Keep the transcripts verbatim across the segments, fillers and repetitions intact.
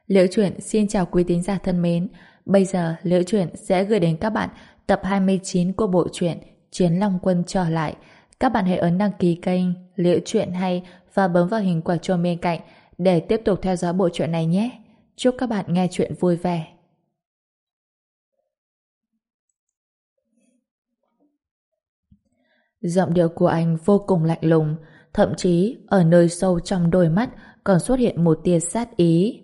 Liễu Chuyện xin chào quý tín giả thân mến. Bây giờ Liễu Chuyện sẽ gửi đến các bạn tập hai mươi chín của bộ truyện Chiến Long Quân trở lại. Các bạn hãy ấn đăng ký kênh Liễu Chuyện hay và bấm vào hình quả chuông bên cạnh để tiếp tục theo dõi bộ truyện này nhé. Chúc các bạn nghe chuyện vui vẻ. Giọng điệu của anh vô cùng lạnh lùng, thậm chí ở nơi sâu trong đôi mắt còn xuất hiện một tia sát ý.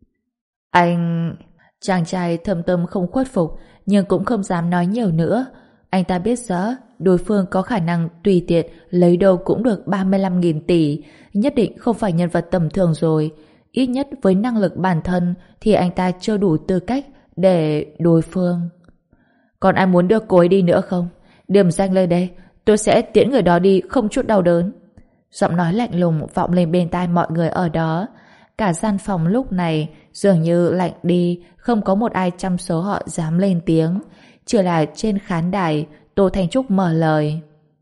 Anh... Chàng trai thầm tâm không khuất phục, nhưng cũng không dám nói nhiều nữa. Anh ta biết rõ đối phương có khả năng tùy tiện lấy đâu cũng được ba mươi lăm nghìn tỷ, nhất định không phải nhân vật tầm thường rồi. Ít nhất với năng lực bản thân thì anh ta chưa đủ tư cách để đối phương. Còn ai muốn đưa cô ấy đi nữa không? Điểm danh lên đây, tôi sẽ tiễn người đó đi không chút đau đớn. Giọng nói lạnh lùng vọng lên bên tai mọi người ở đó. Cả gian phòng lúc này dường như lạnh đi, không có một ai trong số họ dám lên tiếng. Chỉ là trên khán đài, Tô Thanh Trúc mở lời.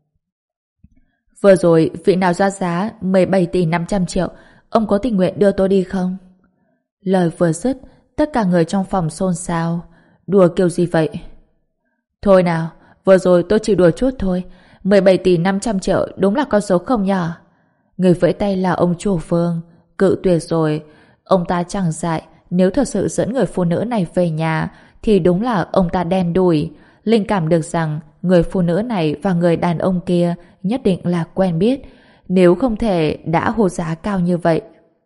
Vừa rồi, vị nào ra giá mười bảy tỷ năm trăm triệu, ông có tình nguyện đưa tôi đi không? Lời vừa dứt, tất cả người trong phòng xôn xao. Đùa kiểu gì vậy? Thôi nào, vừa rồi tôi chỉ đùa chút thôi. mười bảy tỷ năm trăm triệu đúng là con số không nhỏ. Người vẫy tay là ông chủ Vương. Cự tuyệt rồi. Ông ta chẳng dại, nếu thật sự dẫn người phụ nữ này về nhà thì đúng là ông ta đen đủi. Linh cảm được rằng người phụ nữ này và người đàn ông kia nhất định là quen biết, nếu không thể đã hô giá cao như vậy.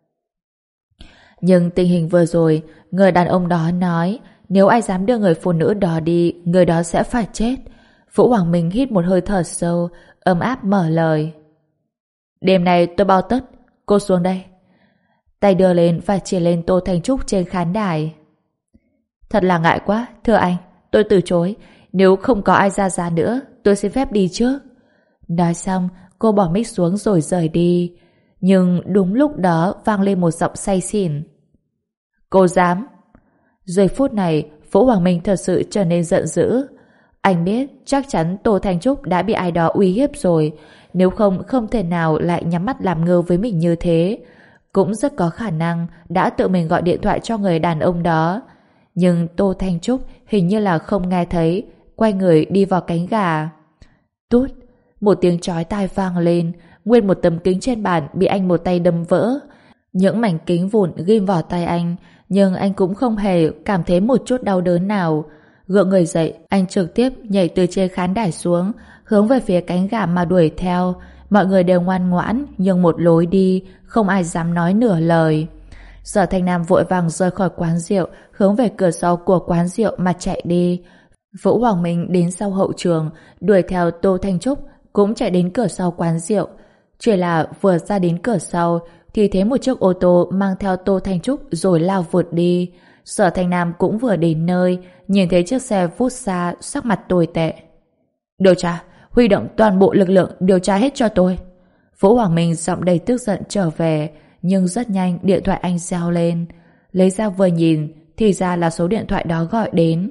Nhưng tình hình vừa rồi, người đàn ông đó nói nếu ai dám đưa người phụ nữ đó đi, người đó sẽ phải chết. Vũ Hoàng Minh hít một hơi thở sâu, ấm áp mở lời. Đêm nay tôi bao tất, cô xuống đây. Tay đưa lên và chỉ lên Tô Thanh Trúc trên khán đài. Thật là ngại quá, thưa anh, tôi từ chối. Nếu không có ai ra giá nữa, tôi xin phép đi trước. Nói xong, cô bỏ mic xuống rồi rời đi. Nhưng đúng lúc đó vang lên một giọng say xỉn. Cô dám? Giây phút này, Vũ Hoàng Minh thật sự trở nên giận dữ. Anh biết chắc chắn Tô Thanh Trúc đã bị ai đó uy hiếp rồi. Nếu không, không thể nào lại nhắm mắt làm ngơ với mình như thế. Cũng rất có khả năng đã tự mình gọi điện thoại cho người đàn ông đó. Nhưng Tô Thanh Trúc hình như là không nghe thấy, quay người đi vào cánh gà. Tút, một tiếng chói tai vang lên, nguyên một tấm kính trên bàn bị anh một tay đâm vỡ. Những mảnh kính vụn ghim vào tay anh, nhưng anh cũng không hề cảm thấy một chút đau đớn nào. Gượng người dậy, anh trực tiếp nhảy từ trên khán đài xuống, hướng về phía cánh gà mà đuổi theo. Mọi người đều ngoan ngoãn, nhưng một lối đi, không ai dám nói nửa lời. Sở Thanh Nam vội vàng rời khỏi quán rượu, hướng về cửa sau của quán rượu mà chạy đi. Vũ Hoàng Minh đến sau hậu trường, đuổi theo Tô Thanh Trúc, cũng chạy đến cửa sau quán rượu. Chỉ là vừa ra đến cửa sau, thì thấy một chiếc ô tô mang theo Tô Thanh Trúc rồi lao vụt đi. Sở Thanh Nam cũng vừa đến nơi, nhìn thấy chiếc xe vút xa, sắc mặt tồi tệ. Điều tra, huy động toàn bộ lực lượng điều tra hết cho tôi. Vũ Hoàng Minh giọng đầy tức giận trở về, nhưng rất nhanh điện thoại anh reo lên. Lấy ra vừa nhìn, thì ra là số điện thoại đó gọi đến.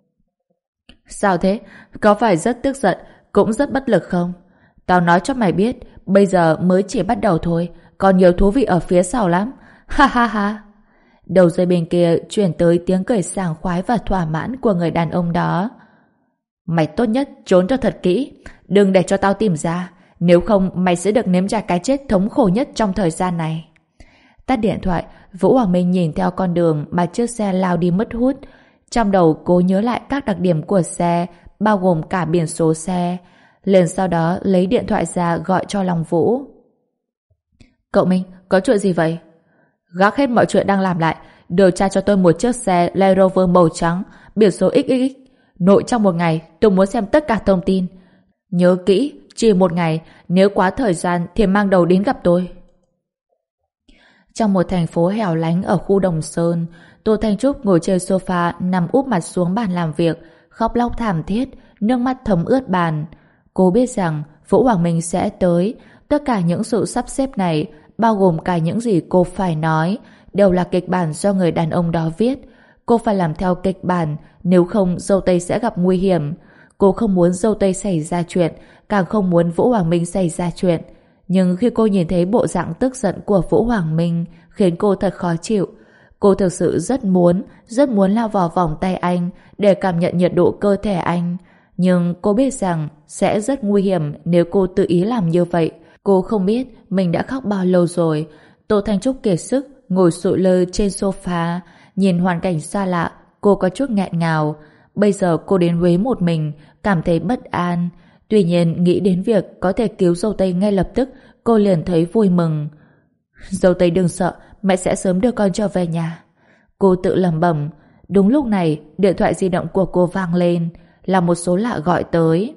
Sao thế? Có phải rất tức giận, cũng rất bất lực không? Tao nói cho mày biết, bây giờ mới chỉ bắt đầu thôi, còn nhiều thú vị ở phía sau lắm. Ha ha ha. Đầu dây bên kia chuyển tới tiếng cười sảng khoái và thỏa mãn của người đàn ông đó. Mày tốt nhất trốn cho thật kỹ, đừng để cho tao tìm ra, nếu không mày sẽ được nếm trải cái chết thống khổ nhất trong thời gian này. Tắt điện thoại, Vũ Hoàng Minh nhìn theo con đường mà chiếc xe lao đi mất hút. Trong đầu cố nhớ lại các đặc điểm của xe, bao gồm cả biển số xe. Liền sau đó lấy điện thoại ra gọi cho Long Vũ. Cậu Minh, có chuyện gì vậy? Gác hết mọi chuyện đang làm lại, điều tra cho tôi một chiếc xe Land Rover màu trắng, biển số ích ích ích. Nội trong một ngày, tôi muốn xem tất cả thông tin. Nhớ kỹ, chỉ một ngày, nếu quá thời gian thì mang đầu đến gặp tôi. Trong một thành phố hẻo lánh ở khu Đồng Sơn, Tô Thanh Trúc ngồi trên sofa nằm úp mặt xuống bàn làm việc, khóc lóc thảm thiết, nước mắt thấm ướt bàn. Cô biết rằng Vũ Hoàng Minh sẽ tới. Tất cả những sự sắp xếp này, bao gồm cả những gì cô phải nói, đều là kịch bản do người đàn ông đó viết. Cô phải làm theo kịch bản, nếu không dâu tây sẽ gặp nguy hiểm. Cô không muốn dâu tây xảy ra chuyện, càng không muốn Vũ Hoàng Minh xảy ra chuyện. Nhưng khi cô nhìn thấy bộ dạng tức giận của Vũ Hoàng Minh, khiến cô thật khó chịu. Cô thực sự rất muốn, rất muốn lao vào vòng tay anh để cảm nhận nhiệt độ cơ thể anh. Nhưng cô biết rằng sẽ rất nguy hiểm nếu cô tự ý làm như vậy. Cô không biết mình đã khóc bao lâu rồi. Tô Thanh Trúc kiệt sức ngồi sụi lơ trên sofa, nhìn hoàn cảnh xa lạ, cô có chút nghẹn ngào. Bây giờ cô đến Huế một mình, cảm thấy bất an. Tuy nhiên nghĩ đến việc có thể cứu dâu tây ngay lập tức, cô liền thấy vui mừng. Dâu tây đừng sợ, mẹ sẽ sớm đưa con trở về nhà. Cô tự lẩm bẩm. Đúng lúc này, điện thoại di động của cô vang lên, là một số lạ gọi tới.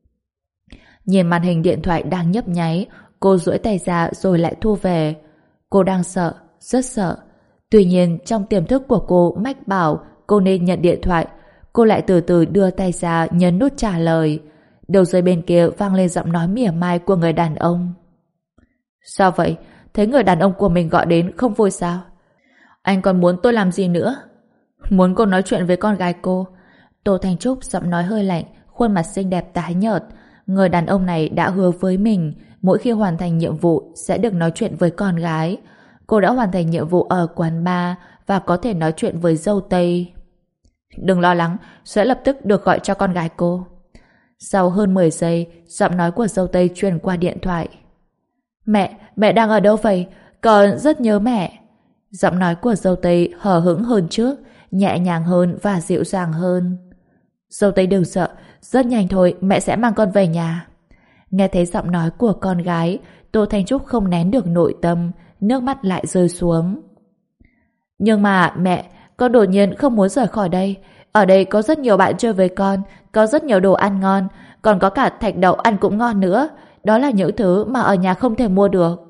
Nhìn màn hình điện thoại đang nhấp nháy, cô duỗi tay ra rồi lại thu về. Cô đang sợ, rất sợ. Tuy nhiên trong tiềm thức của cô mách bảo cô nên nhận điện thoại. Cô lại từ từ đưa tay ra nhấn nút trả lời. Đầu dây bên kia vang lên giọng nói mỉa mai của người đàn ông. Sao vậy? Thấy người đàn ông của mình gọi đến không vui sao? Anh còn muốn tôi làm gì nữa? Muốn cô nói chuyện với con gái cô. Tô Thanh Trúc giọng nói hơi lạnh, khuôn mặt xinh đẹp tái nhợt. Người đàn ông này đã hứa với mình mỗi khi hoàn thành nhiệm vụ sẽ được nói chuyện với con gái. Cô đã hoàn thành nhiệm vụ ở quán bar và có thể nói chuyện với dâu tây. Đừng lo lắng, sẽ lập tức được gọi cho con gái cô. Sau hơn mười giây, giọng nói của dâu tây truyền qua điện thoại. Mẹ, mẹ đang ở đâu vậy? Con rất nhớ mẹ. Giọng nói của dâu tây hờ hững hơn trước, nhẹ nhàng hơn và dịu dàng hơn. Dâu tây đừng sợ, rất nhanh thôi mẹ sẽ mang con về nhà. Nghe thấy giọng nói của con gái, Tô Thanh Trúc không nén được nội tâm, nước mắt lại rơi xuống. Nhưng mà mẹ, con đột nhiên không muốn rời khỏi đây. Ở đây có rất nhiều bạn chơi với con, có rất nhiều đồ ăn ngon, còn có cả thạch đậu ăn cũng ngon nữa. Đó là những thứ mà ở nhà không thể mua được.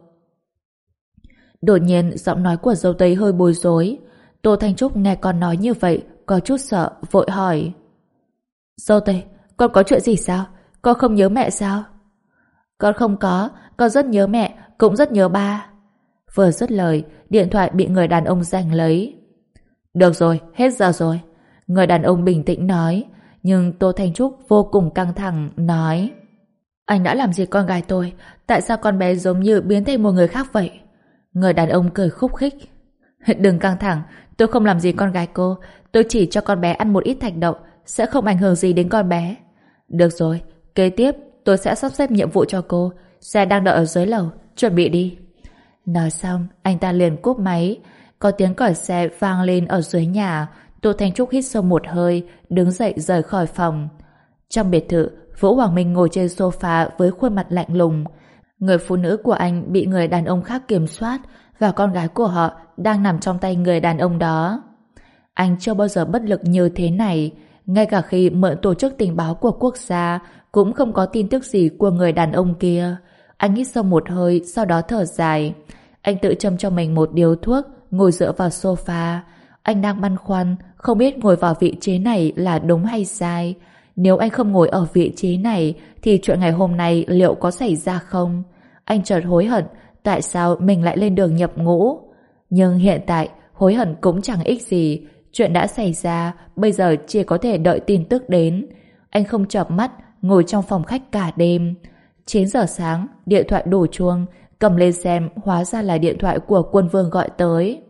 Đột nhiên giọng nói của dâu tây hơi bối rối. Tô Thanh Trúc nghe con nói như vậy, có chút sợ, vội hỏi. Dâu tây, con có chuyện gì sao? Con không nhớ mẹ sao? Con không có, con rất nhớ mẹ, cũng rất nhớ ba. Vừa dứt lời, điện thoại bị người đàn ông giành lấy. Được rồi, hết giờ rồi. Người đàn ông bình tĩnh nói, nhưng Tô Thanh Trúc vô cùng căng thẳng, nói. Anh đã làm gì con gái tôi? Tại sao con bé giống như biến thành một người khác vậy? Người đàn ông cười khúc khích. Đừng căng thẳng, tôi không làm gì con gái cô. Tôi chỉ cho con bé ăn một ít thạch đậu, sẽ không ảnh hưởng gì đến con bé. Được rồi, kế tiếp tôi sẽ sắp xếp nhiệm vụ cho cô. Xe đang đợi ở dưới lầu, chuẩn bị đi. Nói xong, anh ta liền cúp máy. Có tiếng còi xe vang lên ở dưới nhà. Tô Thanh Trúc hít sâu một hơi, đứng dậy rời khỏi phòng. Trong biệt thự, Vũ Hoàng Minh ngồi trên sofa với khuôn mặt lạnh lùng. Người phụ nữ của anh bị người đàn ông khác kiểm soát và con gái của họ đang nằm trong tay người đàn ông đó. Anh chưa bao giờ bất lực như thế này. Ngay cả khi mượn tổ chức tình báo của quốc gia cũng không có tin tức gì của người đàn ông kia. Anh hít sâu một hơi, sau đó thở dài. Anh tự châm cho mình một điếu thuốc, ngồi dựa vào sofa. Anh đang băn khoăn, không biết ngồi vào vị trí này là đúng hay sai. Nếu anh không ngồi ở vị trí này thì chuyện ngày hôm nay liệu có xảy ra không? Anh chợt hối hận tại sao mình lại lên đường nhập ngũ. Nhưng hiện tại hối hận cũng chẳng ích gì. Chuyện đã xảy ra, bây giờ chỉ có thể đợi tin tức đến. Anh không chợp mắt, ngồi trong phòng khách cả đêm. chín giờ sáng, điện thoại đổ chuông, cầm lên xem, hóa ra là điện thoại của Quân Vương gọi tới.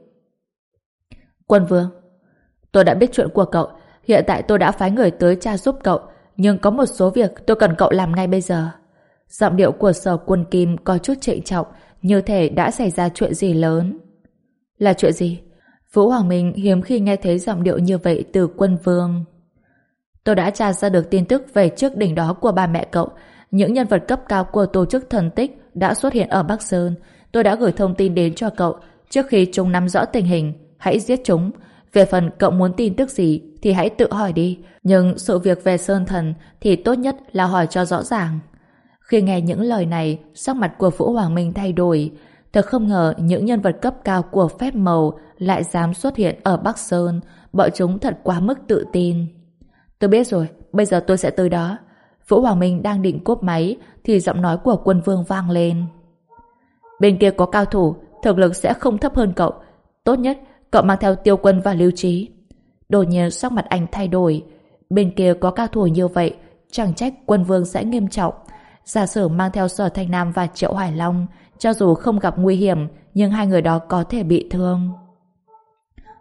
Quân Vương, tôi đã biết chuyện của cậu. Hiện tại tôi đã phái người tới tra giúp cậu, nhưng có một số việc tôi cần cậu làm ngay bây giờ. Giọng điệu của Sở Quân Kim có chút trịnh trọng, như thể đã xảy ra chuyện gì lớn. Là chuyện gì? Vũ Hoàng Minh hiếm khi nghe thấy giọng điệu như vậy từ Quân Vương. Tôi đã tra ra được tin tức về chiếc đỉnh đó của ba mẹ cậu. Những nhân vật cấp cao của tổ chức thần tích đã xuất hiện ở Bắc Sơn. Tôi đã gửi thông tin đến cho cậu. Trước khi chúng nắm rõ tình hình, hãy giết chúng. Về phần cậu muốn tin tức gì thì hãy tự hỏi đi. Nhưng sự việc về Sơn Thần thì tốt nhất là hỏi cho rõ ràng. Khi nghe những lời này, sắc mặt của Vũ Hoàng Minh thay đổi. Thật không ngờ những nhân vật cấp cao của phép màu lại dám xuất hiện ở Bắc Sơn. Bọn chúng thật quá mức tự tin. Tôi biết rồi, bây giờ tôi sẽ tới đó. Vũ Hoàng Minh đang định cúp máy thì giọng nói của Quân Vương vang lên. Bên kia có cao thủ, thực lực sẽ không thấp hơn cậu. Tốt nhất cậu mang theo Tiêu Quân và Lưu Trí. Đột nhiên sắc mặt anh thay đổi. Bên kia có cao thủ như vậy, chẳng trách Quân Vương sẽ nghiêm trọng. Giả sử mang theo Sở Thanh Nam và Triệu Hải Long, cho dù không gặp nguy hiểm, nhưng hai người đó có thể bị thương.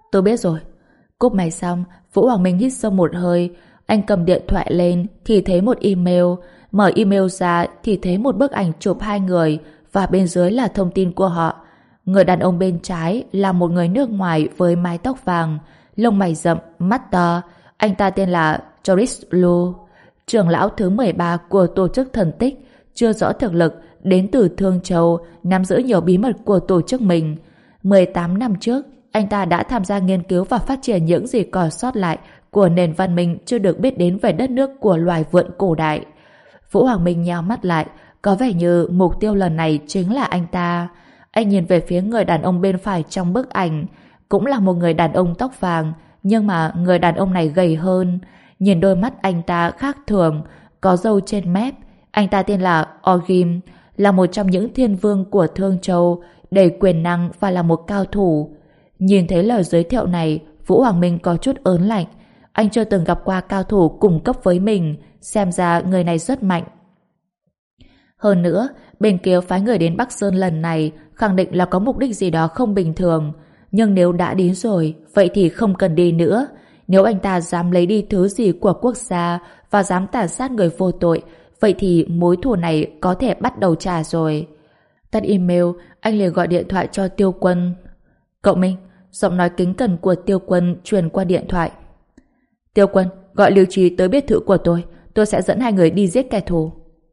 Tôi biết rồi. Cúp máy xong, Vũ Hoàng Minh hít sâu một hơi. Anh cầm điện thoại lên thì thấy một email. Mở email ra thì thấy một bức ảnh chụp hai người và bên dưới là thông tin của họ. Người đàn ông bên trái là một người nước ngoài với mái tóc vàng, lông mày rậm, mắt to. Anh ta tên là Joris Lu, trưởng lão thứ mười ba của tổ chức thần tích, chưa rõ thực lực, đến từ Thương Châu, nắm giữ nhiều bí mật của tổ chức mình. mười tám năm trước, anh ta đã tham gia nghiên cứu và phát triển những gì còn sót lại của nền văn minh chưa được biết đến về đất nước của loài vượn cổ đại. Vũ Hoàng Minh nheo mắt lại, có vẻ như mục tiêu lần này chính là anh ta. Anh nhìn về phía người đàn ông bên phải trong bức ảnh, cũng là một người đàn ông tóc vàng, nhưng mà người đàn ông này gầy hơn. Nhìn đôi mắt anh ta khác thường, có râu trên mép. Anh ta tên là Orgrim, là một trong những thiên vương của Thương Châu, đầy quyền năng và là một cao thủ. Nhìn thấy lời giới thiệu này, Vũ Hoàng Minh có chút ớn lạnh. Anh chưa từng gặp qua cao thủ cùng cấp với mình, xem ra người này rất mạnh. Hơn nữa, bên kia phái người đến Bắc Sơn lần này khẳng định là có mục đích gì đó không bình thường. Nhưng nếu đã đến rồi, vậy thì không cần đi nữa. Nếu anh ta dám lấy đi thứ gì của quốc gia và dám tàn sát người vô tội, vậy thì mối thù này có thể bắt đầu trả rồi. Tắt email, anh liền gọi điện thoại cho Tiêu Quân. Cậu Minh, giọng nói kính cẩn của Tiêu Quân truyền qua điện thoại. Tiêu Quân, gọi Lưu Trí tới biệt thự của tôi. Tôi sẽ dẫn hai người đi giết kẻ thù.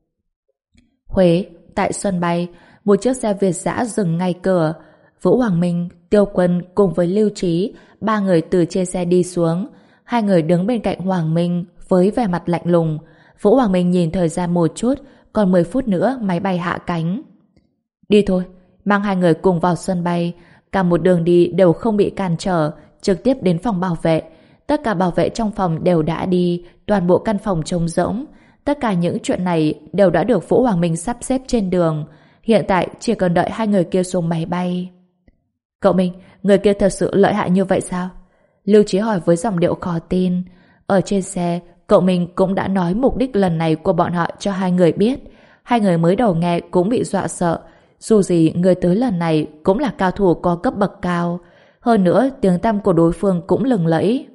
Huế, tại sân bay, một chiếc xe Việt dã dừng ngay cửa. Vũ Hoàng Minh, Tiêu Quân cùng với Lưu Trí, ba người từ trên xe đi xuống. Hai người đứng bên cạnh Hoàng Minh với vẻ mặt lạnh lùng. Vũ Hoàng Minh nhìn thời gian một chút, còn mười phút nữa máy bay hạ cánh. Đi thôi, mang hai người cùng vào sân bay. Cả một đường đi đều không bị cản trở, trực tiếp đến phòng bảo vệ. Tất cả bảo vệ trong phòng đều đã đi, toàn bộ căn phòng trống rỗng. Tất cả những chuyện này đều đã được Vũ Hoàng Minh sắp xếp trên đường. Hiện tại chỉ cần đợi hai người kia xuống máy bay. Cậu Minh, người kia thật sự lợi hại như vậy sao? Lưu Trí hỏi với giọng điệu khó tin. Ở trên xe, cậu Minh cũng đã nói mục đích lần này của bọn họ cho hai người biết. Hai người mới đầu nghe cũng bị dọa sợ. Dù gì, người tới lần này cũng là cao thủ có cấp bậc cao. Hơn nữa, tiếng tăm của đối phương cũng lừng lẫy.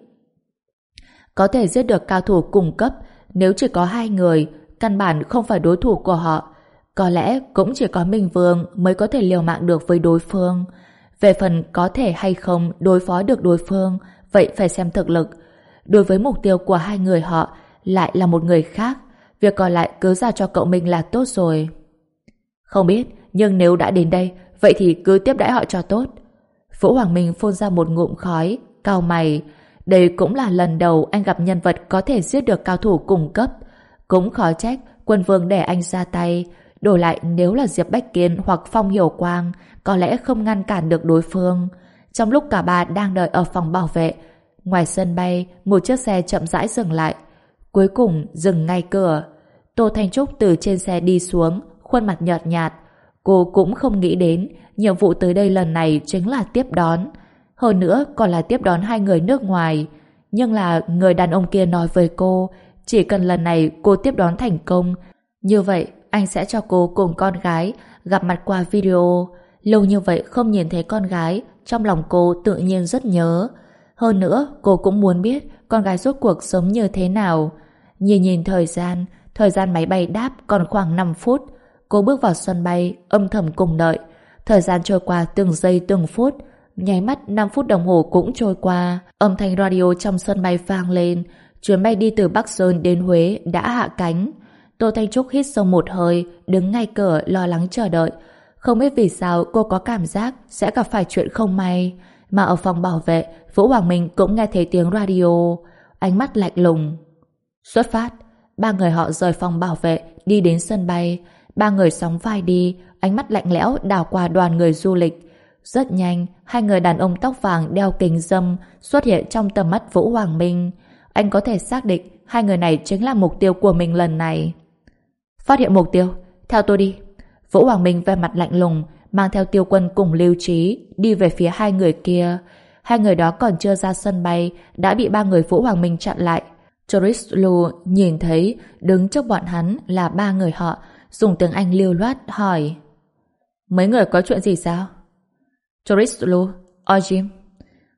Có thể giết được cao thủ cùng cấp, nếu chỉ có hai người, căn bản không phải đối thủ của họ. Có lẽ cũng chỉ có Minh Vương mới có thể liều mạng được với đối phương. Về phần có thể hay không đối phó được đối phương, vậy phải xem thực lực. Đối với mục tiêu của hai người họ lại là một người khác. Việc còn lại cứ giao cho cậu Minh là tốt rồi. Không biết, nhưng nếu đã đến đây, vậy thì cứ tiếp đãi họ cho tốt. Vũ Hoàng Minh phun ra một ngụm khói, cau mày. Đây cũng là lần đầu anh gặp nhân vật có thể giết được cao thủ cùng cấp. Cũng khó trách Quân Vương để anh ra tay. Đổi lại nếu là Diệp Bách Kiên hoặc Phong Hiểu Quang, có lẽ không ngăn cản được đối phương. Trong lúc cả ba đang đợi ở phòng bảo vệ, ngoài sân bay, một chiếc xe chậm rãi dừng lại. Cuối cùng dừng ngay cửa. Tô Thanh Trúc từ trên xe đi xuống, khuôn mặt nhợt nhạt. Cô cũng không nghĩ đến nhiệm vụ tới đây lần này chính là tiếp đón. Hơn nữa còn là tiếp đón hai người nước ngoài. Nhưng là người đàn ông kia nói với cô, chỉ cần lần này cô tiếp đón thành công, như vậy anh sẽ cho cô cùng con gái gặp mặt qua video. Lâu như vậy không nhìn thấy con gái, trong lòng cô tự nhiên rất nhớ. Hơn nữa cô cũng muốn biết con gái rốt cuộc sống như thế nào. Nhìn nhìn thời gian, thời gian máy bay đáp còn khoảng năm phút. Cô bước vào sân bay, âm thầm cùng đợi. Thời gian trôi qua từng giây từng phút. Nháy mắt năm phút đồng hồ cũng trôi qua. Âm thanh radio trong sân bay vang lên. Chuyến bay đi từ Bắc Sơn đến Huế đã hạ cánh. Tô Thanh Trúc hít sâu một hơi, đứng ngay cửa lo lắng chờ đợi. Không biết vì sao cô có cảm giác sẽ gặp phải chuyện không may. Mà ở phòng bảo vệ, Vũ Hoàng Minh cũng nghe thấy tiếng radio. Ánh mắt lạnh lùng. Xuất phát. Ba người họ rời phòng bảo vệ, đi đến sân bay. Ba người sóng vai đi, ánh mắt lạnh lẽo đảo qua đoàn người du lịch. Rất nhanh, hai người đàn ông tóc vàng đeo kính râm xuất hiện trong tầm mắt Vũ Hoàng Minh. Anh có thể xác định hai người này chính là mục tiêu của mình lần này. Phát hiện mục tiêu, theo tôi đi. Vũ Hoàng Minh vẻ mặt lạnh lùng, mang theo Tiêu Quân cùng Lưu Trí đi về phía hai người kia. Hai người đó còn chưa ra sân bay đã bị ba người Vũ Hoàng Minh chặn lại. Joris Lu nhìn thấy đứng trước bọn hắn là ba người họ, dùng tiếng Anh lưu loát hỏi: mấy người có chuyện gì sao? Joris Lu, Ojim.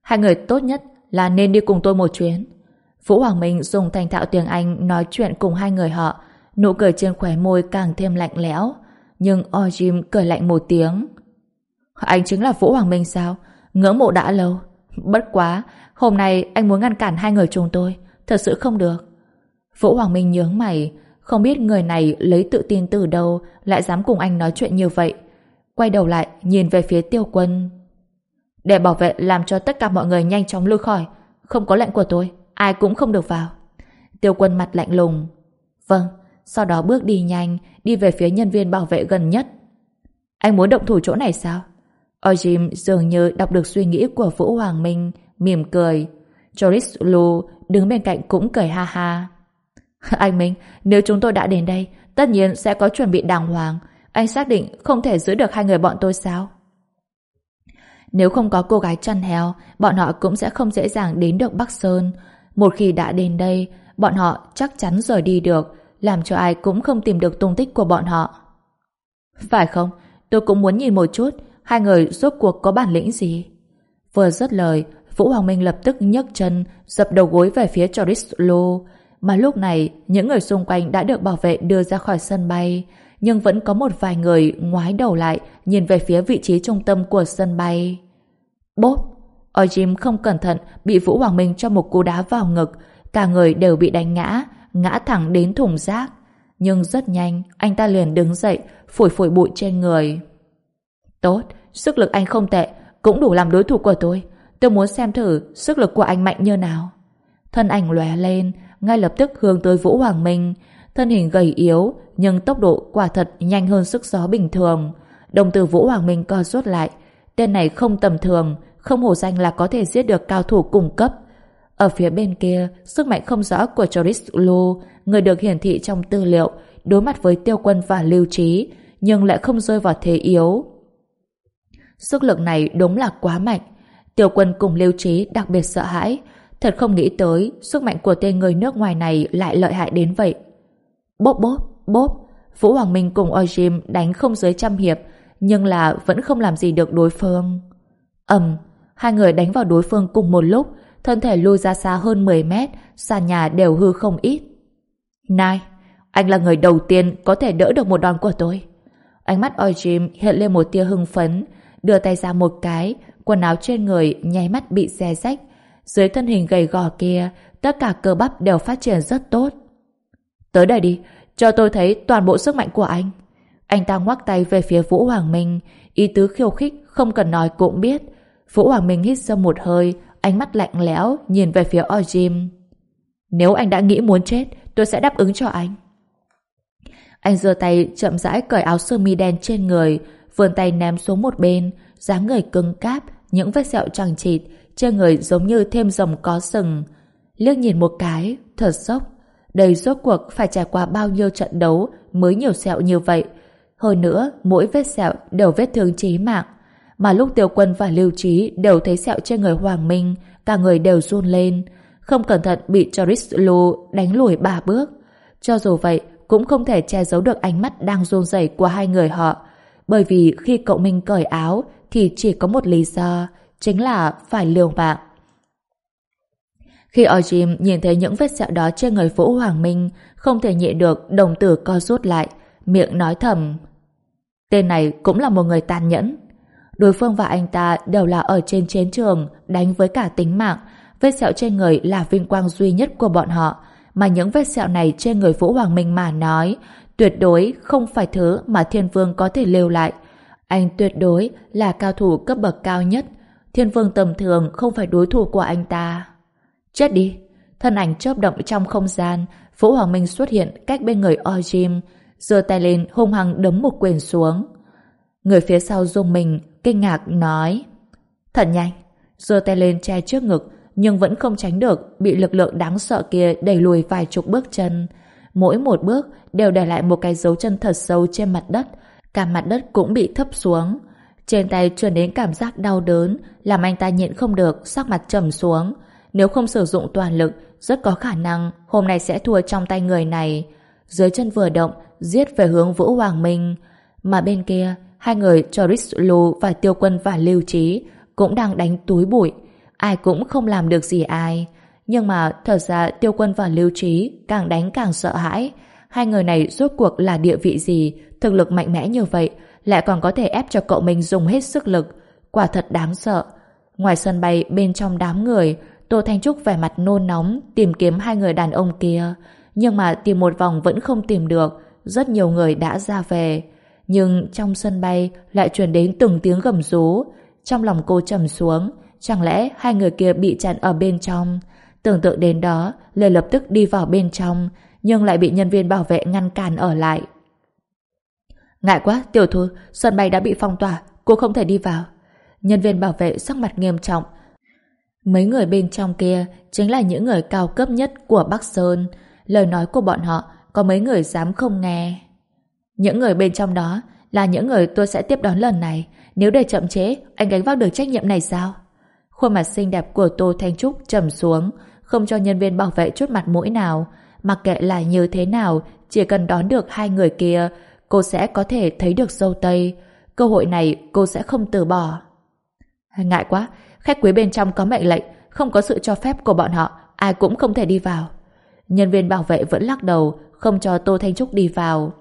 Hai người tốt nhất là nên đi cùng tôi một chuyến. Vũ Hoàng Minh dùng thành thạo tiếng Anh nói chuyện cùng hai người họ, nụ cười trên khóe môi càng thêm lạnh lẽo. Nhưng Ojim cười lạnh một tiếng. Anh chính là Vũ Hoàng Minh sao? Ngưỡng mộ đã lâu. Bất quá, hôm nay anh muốn ngăn cản hai người chúng tôi, thật sự không được. Vũ Hoàng Minh nhướng mày, không biết người này lấy tự tin từ đâu lại dám cùng anh nói chuyện như vậy. Quay đầu lại nhìn về phía Tiêu Quân. Để bảo vệ làm cho tất cả mọi người nhanh chóng lui khỏi. Không có lệnh của tôi, ai cũng không được vào. Tiêu Quân mặt lạnh lùng. Vâng. Sau đó bước đi nhanh, đi về phía nhân viên bảo vệ gần nhất. Anh muốn động thủ chỗ này sao? Ojim dường như đọc được suy nghĩ của Vũ Hoàng Minh, mỉm cười. Joris Lu đứng bên cạnh cũng cười ha ha. Anh Minh, nếu chúng tôi đã đến đây, tất nhiên sẽ có chuẩn bị đàng hoàng. Anh xác định không thể giữ được hai người bọn tôi sao? Nếu không có cô gái chăn heo, bọn họ cũng sẽ không dễ dàng đến được Bắc Sơn. Một khi đã đến đây, bọn họ chắc chắn rời đi được, làm cho ai cũng không tìm được tung tích của bọn họ. Phải không? Tôi cũng muốn nhìn một chút hai người rốt cuộc có bản lĩnh gì. Vừa dứt lời, Vũ Hoàng Minh lập tức nhấc chân dập đầu gối về phía Joris Lu. Mà lúc này những người xung quanh đã được bảo vệ đưa ra khỏi sân bay, nhưng vẫn có một vài người ngoái đầu lại nhìn về phía vị trí trung tâm của sân bay. Bốp! Ojim không cẩn thận bị Vũ Hoàng Minh cho một cú đá vào ngực, cả người đều bị đánh ngã, ngã thẳng đến thùng rác. Nhưng rất nhanh anh ta liền đứng dậy, phủi phủi bụi trên người. Tốt, sức lực anh không tệ, cũng đủ làm đối thủ của tôi. Tôi muốn xem thử sức lực của anh mạnh như nào. Thân ảnh lóe lên, ngay lập tức hướng tới Vũ Hoàng Minh. Thân hình gầy yếu, nhưng tốc độ quả thật nhanh hơn sức gió bình thường. Đồng tử Vũ Hoàng Minh co rút lại. Tên này không tầm thường, không hổ danh là có thể giết được cao thủ cùng cấp. Ở phía bên kia, sức mạnh không rõ của Joris Lu, người được hiển thị trong tư liệu, đối mặt với Tiêu Quân và Lưu Trí, nhưng lại không rơi vào thế yếu. Sức lực này đúng là quá mạnh. Tiêu Quân cùng Lưu Trí đặc biệt sợ hãi, thật không nghĩ tới sức mạnh của tên người nước ngoài này lại lợi hại đến vậy. Bốp bốp, bốp, Vũ Hoàng Minh cùng Ojim đánh không dưới trăm hiệp, nhưng là vẫn không làm gì được đối phương. Ầm, hai người đánh vào đối phương cùng một lúc, thân thể lui ra xa hơn mười mét, sàn nhà đều hư không ít. Này, anh là người đầu tiên có thể đỡ được một đòn của tôi. Ánh mắt Ojim hiện lên một tia hưng phấn, đưa tay ra một cái, quần áo trên người nháy mắt bị xé rách. Dưới thân hình gầy gò kia, tất cả cơ bắp đều phát triển rất tốt. Tới đây đi, cho tôi thấy toàn bộ sức mạnh của anh. Anh ta ngoắc tay về phía Vũ Hoàng Minh, ý tứ khiêu khích không cần nói cũng biết. Vũ Hoàng Minh hít sâu một hơi, ánh mắt lạnh lẽo nhìn về phía Ojim. Nếu anh đã nghĩ muốn chết, tôi sẽ đáp ứng cho anh. Anh giơ tay chậm rãi cởi áo sơ mi đen trên người, vươn tay ném xuống một bên, dáng người cứng cáp, những vết sẹo chằng chịt trên người giống như thêm rồng có sừng. Liếc nhìn một cái, thật sốc. Đây rốt cuộc phải trải qua bao nhiêu trận đấu mới nhiều sẹo như vậy. Hơn nữa, mỗi vết sẹo đều vết thương chí mạng. Mà lúc Tiêu Quân và Lưu Trí đều thấy sẹo trên người Hoàng Minh, cả người đều run lên. Không cẩn thận bị Joris Lu đánh lùi ba bước. Cho dù vậy, cũng không thể che giấu được ánh mắt đang run rẩy của hai người họ. Bởi vì khi cậu Minh cởi áo thì chỉ có một lý do, chính là phải liều mạng. Khi Ojim nhìn thấy những vết sẹo đó trên người Vũ Hoàng Minh, không thể nhịn được đồng tử co rút lại, miệng nói thầm. Tên này cũng là một người tàn nhẫn. Đối phương và anh ta đều là ở trên chiến trường, đánh với cả tính mạng. Vết sẹo trên người là vinh quang duy nhất của bọn họ, mà những vết sẹo này trên người Vũ Hoàng Minh mà nói, tuyệt đối không phải thứ mà Thiên Vương có thể lưu lại. Anh tuyệt đối là cao thủ cấp bậc cao nhất. Thiên Vương tầm thường không phải đối thủ của anh ta. Chết đi! Thân ảnh chớp động trong không gian, Vũ Hoàng Minh xuất hiện cách bên người Ojim, giơ tay lên hung hăng đấm một quyền xuống. Người phía sau rung mình, kinh ngạc nói: Thật nhanh! Giơ tay lên che trước ngực, nhưng vẫn không tránh được bị lực lượng đáng sợ kia đẩy lùi vài chục bước chân. Mỗi một bước đều để lại một cái dấu chân thật sâu trên mặt đất, cả mặt đất cũng bị thấp xuống. Trên tay truyền đến cảm giác đau đớn, làm anh ta nhịn không được, sắc mặt trầm xuống. Nếu không sử dụng toàn lực, rất có khả năng hôm nay sẽ thua trong tay người này. Dưới chân vừa động, giết về hướng Vũ Hoàng Minh. Mà bên kia, hai người Joris Lu và Tiêu Quân và Lưu Trí cũng đang đánh túi bụi. ai cũng không làm được gì ai. Nhưng mà thật ra Tiêu Quân và Lưu Trí càng đánh càng sợ hãi. Hai người này rốt cuộc là địa vị gì, thực lực mạnh mẽ như vậy, lại còn có thể ép cho cậu mình dùng hết sức lực. Quả thật đáng sợ. Ngoài sân bay, bên trong đám người, Tô Thanh Trúc vẻ mặt nôn nóng tìm kiếm hai người đàn ông kia. Nhưng mà tìm một vòng vẫn không tìm được. Rất nhiều người đã ra về. Nhưng trong sân bay lại truyền đến từng tiếng gầm rú. Trong lòng cô trầm xuống. Chẳng lẽ hai người kia bị chặn ở bên trong? Tưởng tượng đến đó, Lê lập tức đi vào bên trong, nhưng lại bị nhân viên bảo vệ ngăn cản ở lại. Ngại quá, tiểu thư, sân bay đã bị phong tỏa, cô không thể đi vào. Nhân viên bảo vệ sắc mặt nghiêm trọng. Mấy người bên trong kia chính là những người cao cấp nhất của Bắc Sơn. Lời nói của bọn họ có mấy người dám không nghe. Những người bên trong đó là những người tôi sẽ tiếp đón lần này. Nếu để chậm trễ, anh gánh vác được trách nhiệm này sao? Khuôn mặt xinh đẹp của Tô Thanh Trúc trầm xuống, không cho nhân viên bảo vệ chút mặt mũi nào. Mặc kệ là như thế nào, chỉ cần đón được hai người kia, cô sẽ có thể thấy được dâu tây. Cơ hội này cô sẽ không từ bỏ. Ngại quá, khách quý bên trong có mệnh lệnh, không có sự cho phép của bọn họ, ai cũng không thể đi vào. Nhân viên bảo vệ vẫn lắc đầu, không cho Tô Thanh Trúc đi vào.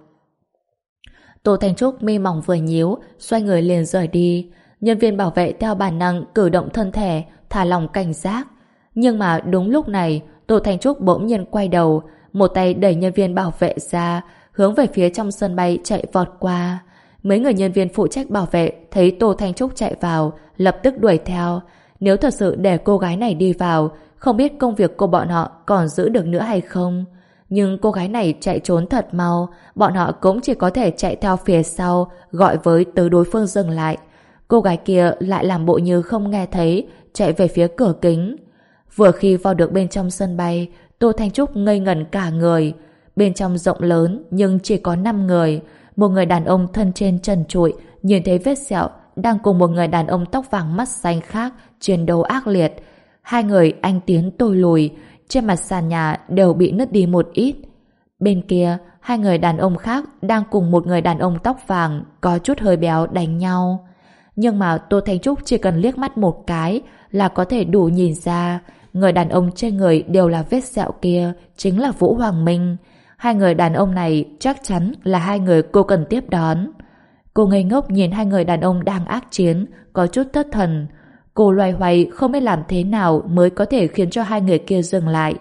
Tô Thanh Trúc mi mỏng vừa nhíu, xoay người liền rời đi. Nhân viên bảo vệ theo bản năng cử động thân thể, thả lòng cảnh giác. Nhưng mà đúng lúc này, Tô Thanh Trúc bỗng nhiên quay đầu, một tay đẩy nhân viên bảo vệ ra, hướng về phía trong sân bay chạy vọt qua. Mấy người nhân viên phụ trách bảo vệ thấy Tô Thanh Trúc chạy vào, lập tức đuổi theo. Nếu thật sự để cô gái này đi vào, không biết công việc của bọn họ còn giữ được nữa hay không. Nhưng cô gái này chạy trốn thật mau, bọn họ cũng chỉ có thể chạy theo phía sau, gọi với từ đối phương dừng lại. Cô gái kia lại làm bộ như không nghe thấy, chạy về phía cửa kính. Vừa khi vào được bên trong sân bay, Tô Thanh Trúc ngây ngẩn cả người. Bên trong rộng lớn nhưng chỉ có năm người. Một người đàn ông thân trên trần trụi, nhìn thấy vết sẹo, đang cùng một người đàn ông tóc vàng mắt xanh khác chiến đấu ác liệt. Hai người anh tiến tôi lùi, trên mặt sàn nhà đều bị nứt đi một ít. Bên kia, hai người đàn ông khác đang cùng một người đàn ông tóc vàng có chút hơi béo đánh nhau. Nhưng mà Tô Thanh Trúc chỉ cần liếc mắt một cái là có thể đủ nhìn ra người đàn ông trên người đều là vết sẹo kia chính là Vũ Hoàng Minh. Hai người đàn ông này chắc chắn là hai người cô cần tiếp đón. Cô ngây ngốc nhìn hai người đàn ông đang ác chiến, có chút thất thần. Cô loay hoay không biết làm thế nào mới có thể khiến cho hai người kia dừng lại.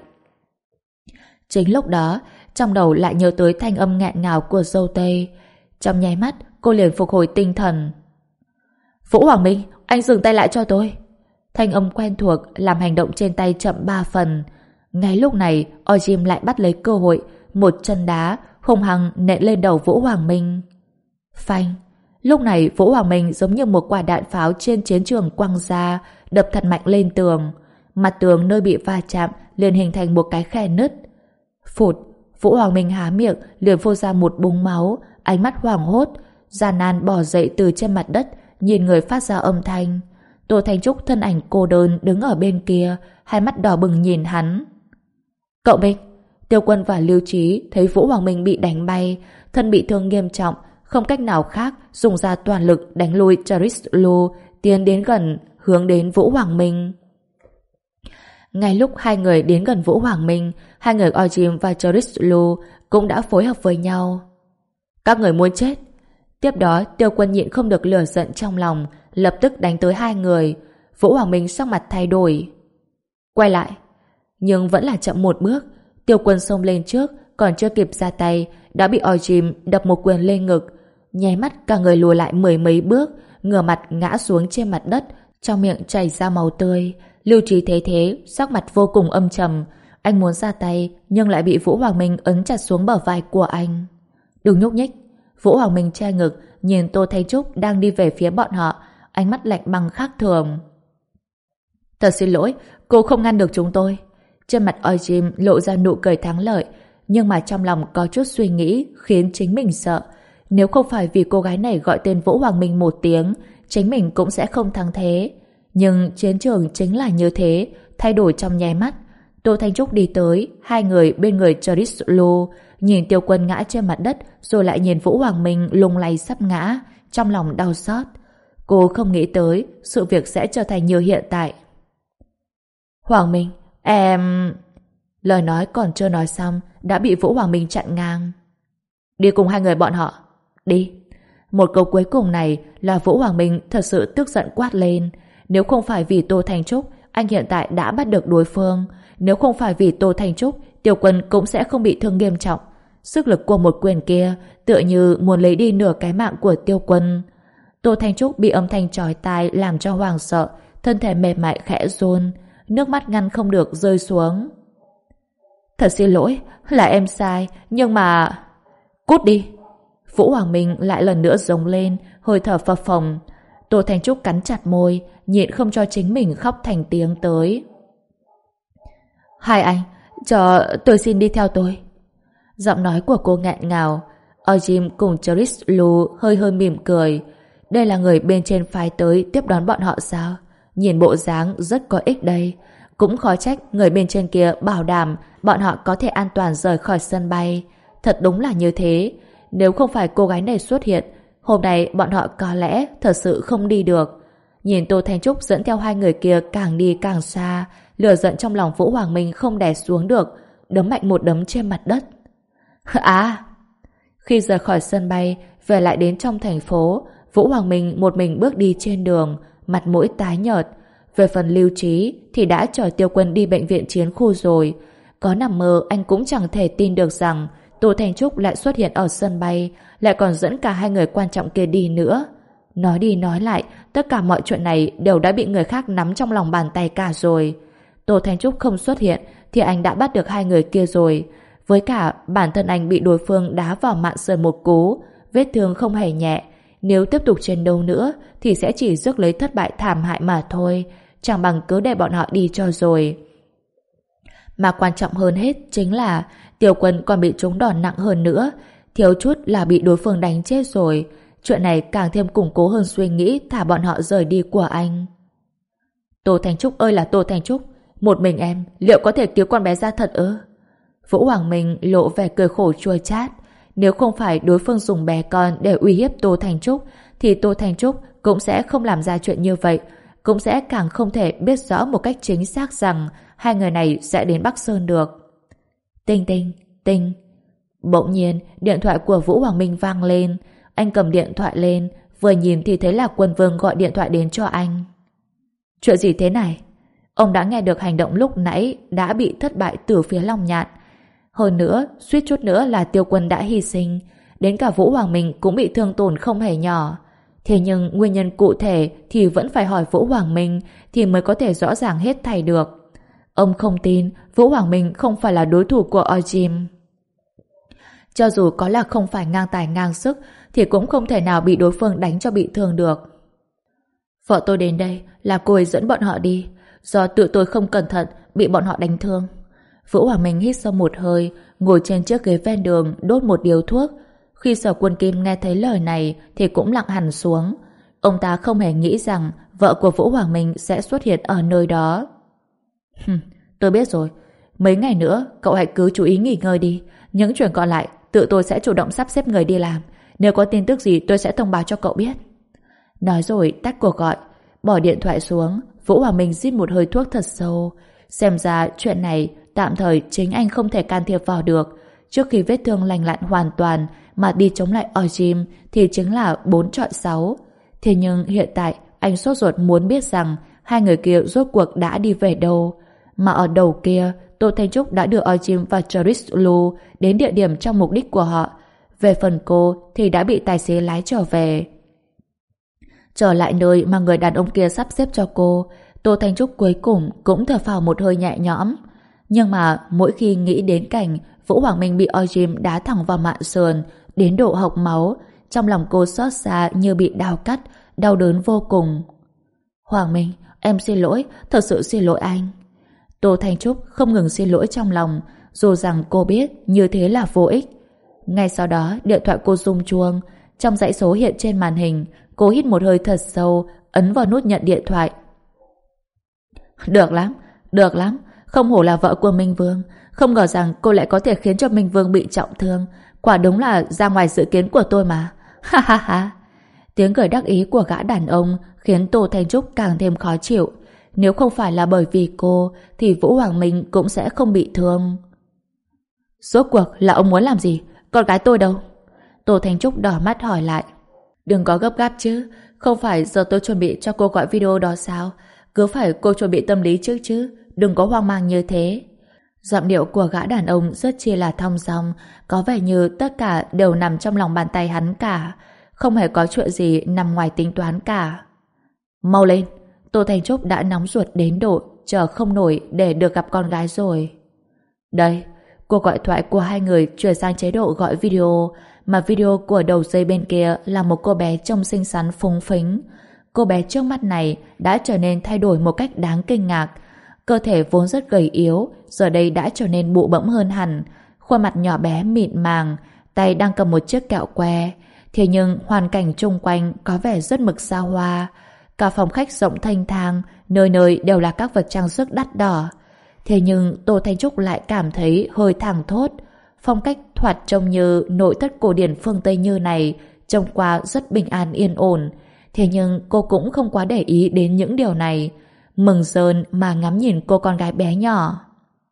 Chính lúc đó, trong đầu lại nhớ tới thanh âm nghẹn ngào của dâu tây. Trong nháy mắt, cô liền phục hồi tinh thần. Vũ Hoàng Minh, anh dừng tay lại cho tôi. Thanh âm quen thuộc làm hành động trên tay chậm ba phần. Ngay lúc này, Ojim lại bắt lấy cơ hội, một chân đá hung hăng nện lên đầu Vũ Hoàng Minh. Phanh! Lúc này Vũ Hoàng Minh giống như một quả đạn pháo trên chiến trường quăng ra, đập thật mạnh lên tường. Mặt tường nơi bị va chạm liền hình thành một cái khe nứt. Phụt! Vũ Hoàng Minh há miệng liền phun ra một búng máu, ánh mắt hoảng hốt, gian nan bò dậy từ trên mặt đất, nhìn người phát ra âm thanh. Tô Thanh Trúc thân ảnh cô đơn đứng ở bên kia, hai mắt đỏ bừng nhìn hắn. Cậu Minh! Tiêu Quân và Lưu Trí thấy Vũ Hoàng Minh bị đánh bay, thân bị thương nghiêm trọng, không cách nào khác dùng ra toàn lực đánh lui Charislu, tiến đến gần hướng đến Vũ Hoàng Minh. Ngay lúc hai người đến gần Vũ Hoàng Minh, hai người Ojim và Charislu cũng đã phối hợp với nhau. Các người muốn chết! Tiếp đó Tiêu Quân nhịn không được lửa giận trong lòng, lập tức đánh tới hai người. Vũ Hoàng Minh sắc mặt thay đổi. Quay lại! Nhưng vẫn là chậm một bước. Tiêu Quân xông lên trước, còn chưa kịp ra tay, đã bị Ojim đập một quyền lên ngực. Nháy mắt cả người lùi lại mười mấy bước, ngửa mặt ngã xuống trên mặt đất, trong miệng chảy ra máu tươi. Lưu Trí thấy thế, sắc mặt vô cùng âm trầm. Anh muốn ra tay, nhưng lại bị Vũ Hoàng Minh ấn chặt xuống bờ vai của anh. Đừng nhúc nhích! Vũ Hoàng Minh che ngực, nhìn Tô Thanh Trúc đang đi về phía bọn họ, ánh mắt lạnh băng khác thường. Thật xin lỗi, cô không ngăn được chúng tôi. Trên mặt Ojim lộ ra nụ cười thắng lợi, nhưng mà trong lòng có chút suy nghĩ khiến chính mình sợ. Nếu không phải vì cô gái này gọi tên Vũ Hoàng Minh một tiếng, chính mình cũng sẽ không thắng thế. Nhưng chiến trường chính là như thế, thay đổi trong nháy mắt. Tô Thanh Trúc đi tới, hai người bên người Charislu, nhìn Tiêu Quân ngã trên mặt đất, rồi lại nhìn Vũ Hoàng Minh lung lay sắp ngã, trong lòng đau xót. Cô không nghĩ tới sự việc sẽ trở thành như hiện tại. Hoàng Minh, em... Lời nói còn chưa nói xong đã bị Vũ Hoàng Minh chặn ngang. Đi cùng hai người bọn họ. Đi. Một câu cuối cùng này là Vũ Hoàng Minh thật sự tức giận quát lên. Nếu không phải vì Tô Thanh Trúc, anh hiện tại đã bắt được đối phương. Nếu không phải vì Tô Thanh Trúc, Tiêu Quân cũng sẽ không bị thương nghiêm trọng. Sức lực của một quyền kia tựa như muốn lấy đi nửa cái mạng của Tiêu Quân. Tô Thanh Trúc bị âm thanh chói tai làm cho hoảng sợ, thân thể mềm mại khẽ run, nước mắt ngăn không được rơi xuống. Thật xin lỗi, là em sai, nhưng mà... Cút đi! Vũ Hoàng Minh lại lần nữa giống lên, hơi thở phập phồng. Tô Thanh Trúc cắn chặt môi, nhịn không cho chính mình khóc thành tiếng tới. Hai anh, cho tôi xin đi theo tôi. Giọng nói của cô nghẹn ngào. Ojim cùng Chris Lu hơi hơi mỉm cười. Đây là người bên trên phái tới tiếp đón bọn họ sao? Nhìn bộ dáng rất có ích đây. Cũng khó trách người bên trên kia bảo đảm bọn họ có thể an toàn rời khỏi sân bay. Thật đúng là như thế. Nếu không phải cô gái này xuất hiện, hôm nay bọn họ có lẽ thật sự không đi được. Nhìn Tô Thanh Trúc dẫn theo hai người kia càng đi càng xa, lửa giận trong lòng Vũ Hoàng Minh không đè xuống được, đấm mạnh một đấm trên mặt đất. À! Khi rời khỏi sân bay, về lại đến trong thành phố, Vũ Hoàng Minh một mình bước đi trên đường, mặt mũi tái nhợt. Về phần Lưu Trí thì đã chở Tiêu Quân đi bệnh viện chiến khu rồi. Có nằm mơ anh cũng chẳng thể tin được rằng Tô Thanh Trúc lại xuất hiện ở sân bay, lại còn dẫn cả hai người quan trọng kia đi nữa. Nói đi nói lại, tất cả mọi chuyện này đều đã bị người khác nắm trong lòng bàn tay cả rồi. Tô Thanh Trúc không xuất hiện thì anh đã bắt được hai người kia rồi. Với cả bản thân anh bị đối phương đá vào mạn sườn một cú, vết thương không hề nhẹ. Nếu tiếp tục chiến đấu nữa thì sẽ chỉ rước lấy thất bại thảm hại mà thôi, chẳng bằng cứ để bọn họ đi cho rồi. Mà quan trọng hơn hết chính là Tiêu Quân còn bị trúng đòn nặng hơn nữa, thiếu chút là bị đối phương đánh chết rồi. Chuyện này càng thêm củng cố hơn suy nghĩ thả bọn họ rời đi của anh. Tô Thanh Trúc ơi là Tô Thanh Trúc, một mình em liệu có thể cứu con bé ra thật ư? Vũ Hoàng Minh lộ vẻ cười khổ chua chát. Nếu không phải đối phương dùng bé con để uy hiếp Tô Thanh Trúc thì Tô Thanh Trúc cũng sẽ không làm ra chuyện như vậy, cũng sẽ càng không thể biết rõ một cách chính xác rằng hai người này sẽ đến Bắc Sơn được. Tinh tinh, tinh. Bỗng nhiên điện thoại của Vũ Hoàng Minh vang lên. Anh cầm điện thoại lên, vừa nhìn thì thấy là Quân Vương gọi điện thoại đến cho anh. Chuyện gì thế này? Ông đã nghe được hành động lúc nãy đã bị thất bại từ phía Long Nhạn. Hơn nữa, suýt chút nữa là Tiêu Quân đã hy sinh, đến cả Vũ Hoàng Minh cũng bị thương tổn không hề nhỏ. Thế nhưng nguyên nhân cụ thể thì vẫn phải hỏi Vũ Hoàng Minh thì mới có thể rõ ràng hết thảy được. Ông không tin Vũ Hoàng Minh không phải là đối thủ của Ojim. Cho dù có là không phải ngang tài ngang sức thì cũng không thể nào bị đối phương đánh cho bị thương được. Vợ tôi đến đây là cô ấy dẫn bọn họ đi, do tự tôi không cẩn thận bị bọn họ đánh thương. Vũ Hoàng Minh hít sâu một hơi, ngồi trên chiếc ghế ven đường đốt một điếu thuốc. Khi Sở Quân Kim nghe thấy lời này thì cũng lặng hẳn xuống. Ông ta không hề nghĩ rằng vợ của Vũ Hoàng Minh sẽ xuất hiện ở nơi đó. Tôi biết rồi, mấy ngày nữa cậu hãy cứ chú ý nghỉ ngơi đi. Những chuyện còn lại tự tôi sẽ chủ động sắp xếp người đi làm. Nếu có tin tức gì tôi sẽ thông báo cho cậu biết. Nói rồi tắt cuộc gọi, bỏ điện thoại xuống. Vũ Hoàng Minh rít một hơi thuốc thật sâu. Xem ra chuyện này tạm thời chính anh không thể can thiệp vào được. Trước khi vết thương lành lặn hoàn toàn mà đi chống lại Ojim thì chính là bốn chọi sáu. Thế nhưng hiện tại anh sốt ruột muốn biết rằng hai người kia rốt cuộc đã đi về đâu. Mà ở đầu kia, Tô Thanh Trúc đã đưa Ojim và Chris Lu đến địa điểm trong mục đích của họ. Về phần cô thì đã bị tài xế lái trở về. Trở lại nơi mà người đàn ông kia sắp xếp cho cô, Tô Thanh Trúc cuối cùng cũng thở phào một hơi nhẹ nhõm. Nhưng mà mỗi khi nghĩ đến cảnh Vũ Hoàng Minh bị Ojim đá thẳng vào mạn sườn đến độ hộc máu, trong lòng cô xót xa như bị đau cắt, đau đớn vô cùng. Hoàng Minh, em xin lỗi, thật sự xin lỗi anh. Tô Thanh Trúc không ngừng xin lỗi trong lòng, dù rằng cô biết như thế là vô ích. Ngay sau đó điện thoại cô rung chuông, trong dãy số hiện trên màn hình, cô hít một hơi thật sâu, ấn vào nút nhận điện thoại. Được lắm, được lắm, không hổ là vợ của Minh Vương, không ngờ rằng cô lại có thể khiến cho Minh Vương bị trọng thương, quả đúng là ra ngoài dự kiến của tôi mà. Ha ha ha. Tiếng cười đắc ý của gã đàn ông khiến Tô Thanh Trúc càng thêm khó chịu. Nếu không phải là bởi vì cô thì Vũ Hoàng Minh cũng sẽ không bị thương. Rốt cuộc là ông muốn làm gì? Con gái tôi đâu? Tô Thanh Trúc đỏ mắt hỏi lại. Đừng có gấp gáp chứ. Không phải giờ tôi chuẩn bị cho cô gọi video đó sao? Cứ phải cô chuẩn bị tâm lý trước chứ. Đừng có hoang mang như thế. Giọng điệu của gã đàn ông rất chi là thong dong, có vẻ như tất cả đều nằm trong lòng bàn tay hắn cả. Không hề có chuyện gì nằm ngoài tính toán cả. Mau lên! Tô Thanh Trúc đã nóng ruột đến độ chờ không nổi để được gặp con gái rồi. Đây, cuộc gọi thoại của hai người chuyển sang chế độ gọi video, mà video của đầu dây bên kia là một cô bé trông xinh xắn phúng phính. Cô bé trước mắt này đã trở nên thay đổi một cách đáng kinh ngạc. Cơ thể vốn rất gầy yếu, giờ đây đã trở nên bụ bẫm hơn hẳn. Khuôn mặt nhỏ bé mịn màng, tay đang cầm một chiếc kẹo que. Thế nhưng hoàn cảnh chung quanh có vẻ rất mực xa hoa. Cả phòng khách rộng thanh thang, nơi nơi đều là các vật trang sức đắt đỏ. Thế nhưng Tô Thanh Trúc lại cảm thấy hơi thảng thốt. Phong cách thoạt trông như nội thất cổ điển phương Tây như này trông qua rất bình an yên ổn. Thế nhưng cô cũng không quá để ý đến những điều này. Mừng rơn mà ngắm nhìn cô con gái bé nhỏ.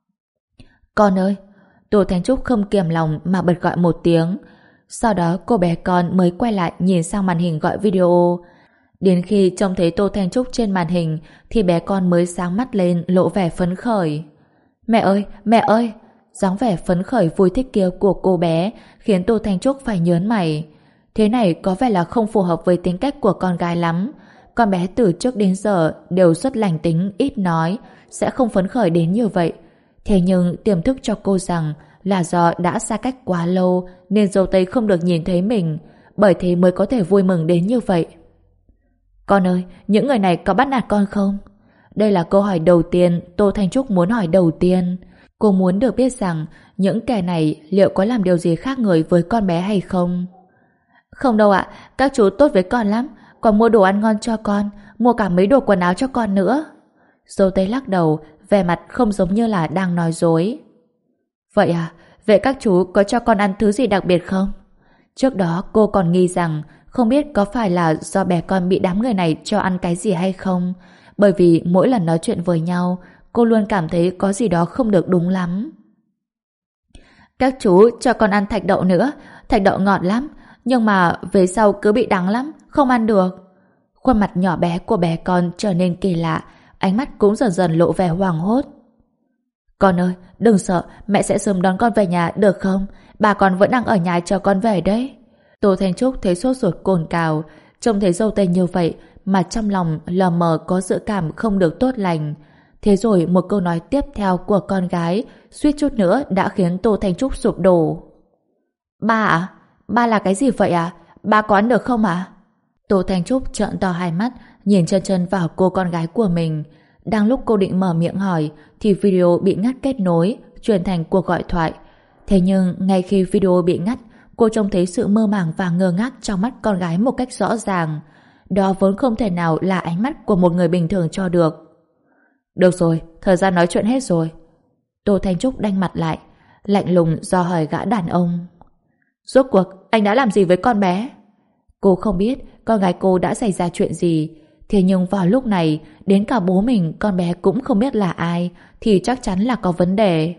Con ơi! Tô Thanh Trúc không kiềm lòng mà bật gọi một tiếng. Sau đó cô bé con mới quay lại nhìn sang màn hình gọi video. Đến khi trông thấy Tô Thanh Trúc trên màn hình thì bé con mới sáng mắt lên lộ vẻ phấn khởi. Mẹ ơi! Mẹ ơi! Dáng vẻ phấn khởi vui thích kia của cô bé khiến Tô Thanh Trúc phải nhớn mày. Thế này có vẻ là không phù hợp với tính cách của con gái lắm. Con bé từ trước đến giờ đều rất lành tính, ít nói, sẽ không phấn khởi đến như vậy. Thế nhưng tiềm thức cho cô rằng là do đã xa cách quá lâu nên dâu tây không được nhìn thấy mình, bởi thế mới có thể vui mừng đến như vậy. Con ơi, những người này có bắt nạt con không? Đây là câu hỏi đầu tiên Tô Thanh Trúc muốn hỏi đầu tiên. Cô muốn được biết rằng những kẻ này liệu có làm điều gì khác người với con bé hay không? Không đâu ạ, các chú tốt với con lắm, còn mua đồ ăn ngon cho con, mua cả mấy đồ quần áo cho con nữa. Dâu tây lắc đầu, vẻ mặt không giống như là đang nói dối. Vậy à, vậy các chú có cho con ăn thứ gì đặc biệt không? Trước đó cô còn nghi rằng không biết có phải là do bé con bị đám người này cho ăn cái gì hay không, bởi vì mỗi lần nói chuyện với nhau cô luôn cảm thấy có gì đó không được đúng lắm. Các chú cho con ăn thạch đậu nữa, thạch đậu ngọt lắm, nhưng mà về sau cứ bị đắng lắm, không ăn được. Khuôn mặt nhỏ bé của bé con trở nên kỳ lạ, ánh mắt cũng dần dần lộ vẻ hoảng hốt. Con ơi, đừng sợ, mẹ sẽ sớm đón con về nhà được không? Bà con vẫn đang ở nhà chờ con về đấy. Tô Thanh Trúc thấy sốt ruột cồn cào, trông thấy dâu tây như vậy mà trong lòng lờ mờ có dự cảm không được tốt lành. Thế rồi một câu nói tiếp theo của con gái suýt chút nữa đã khiến Tô Thanh Trúc sụp đổ. Ba à? Ba là cái gì vậy à? Ba có ăn được không ạ? À? Tô Thanh Trúc trợn to hai mắt nhìn chân chân vào cô con gái của mình. Đang lúc cô định mở miệng hỏi thì video bị ngắt kết nối, chuyển thành cuộc gọi thoại. Thế nhưng ngay khi video bị ngắt, cô trông thấy sự mơ màng và ngơ ngác trong mắt con gái một cách rõ ràng. Đó vốn không thể nào là ánh mắt của một người bình thường cho được. Được rồi, thời gian nói chuyện hết rồi. Tô Thanh Trúc đanh mặt lại, lạnh lùng dò hỏi gã đàn ông. Rốt cuộc, anh đã làm gì với con bé? Cô không biết con gái cô đã xảy ra chuyện gì. Thế nhưng vào lúc này, đến cả bố mình con bé cũng không biết là ai, thì chắc chắn là có vấn đề.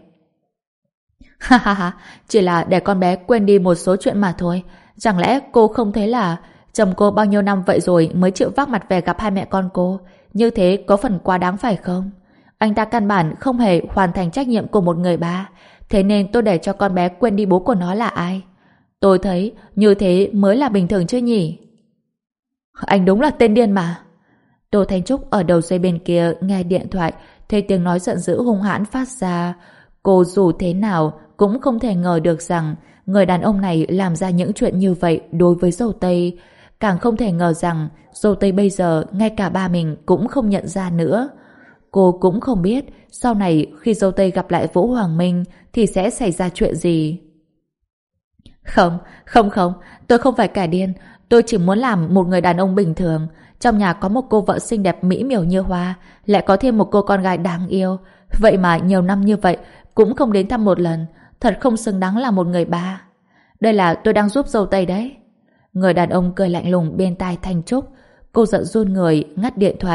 Ha ha ha, chỉ là để con bé quên đi một số chuyện mà thôi. Chẳng lẽ cô không thấy là chồng cô bao nhiêu năm vậy rồi mới chịu vác mặt về gặp hai mẹ con cô? Như thế có phần quá đáng phải không? Anh ta căn bản không hề hoàn thành trách nhiệm của một người ba. Thế nên tôi để cho con bé quên đi bố của nó là ai. Tôi thấy như thế mới là bình thường chứ nhỉ? Anh đúng là tên điên mà. Tô Thanh Trúc ở đầu dây bên kia nghe điện thoại, thấy tiếng nói giận dữ hung hãn phát ra. Cô dù thế nào cũng không thể ngờ được rằng người đàn ông này làm ra những chuyện như vậy đối với dâu tây. Càng không thể ngờ rằng dâu tây bây giờ ngay cả ba mình cũng không nhận ra nữa. Cô cũng không biết sau này khi dâu tây gặp lại Vũ Hoàng Minh thì sẽ xảy ra chuyện gì. Không, không không, tôi không phải kẻ điên. Tôi chỉ muốn làm một người đàn ông bình thường. Trong nhà có một cô vợ xinh đẹp mỹ miều như hoa, lại có thêm một cô con gái đáng yêu. Vậy mà nhiều năm như vậy cũng không đến thăm một lần. Thật không xứng đáng là một người ba. Đây là tôi đang giúp dâu tây đấy. Người đàn ông cười lạnh lùng bên tai Thanh Trúc. Cô giận run người ngắt điện thoại,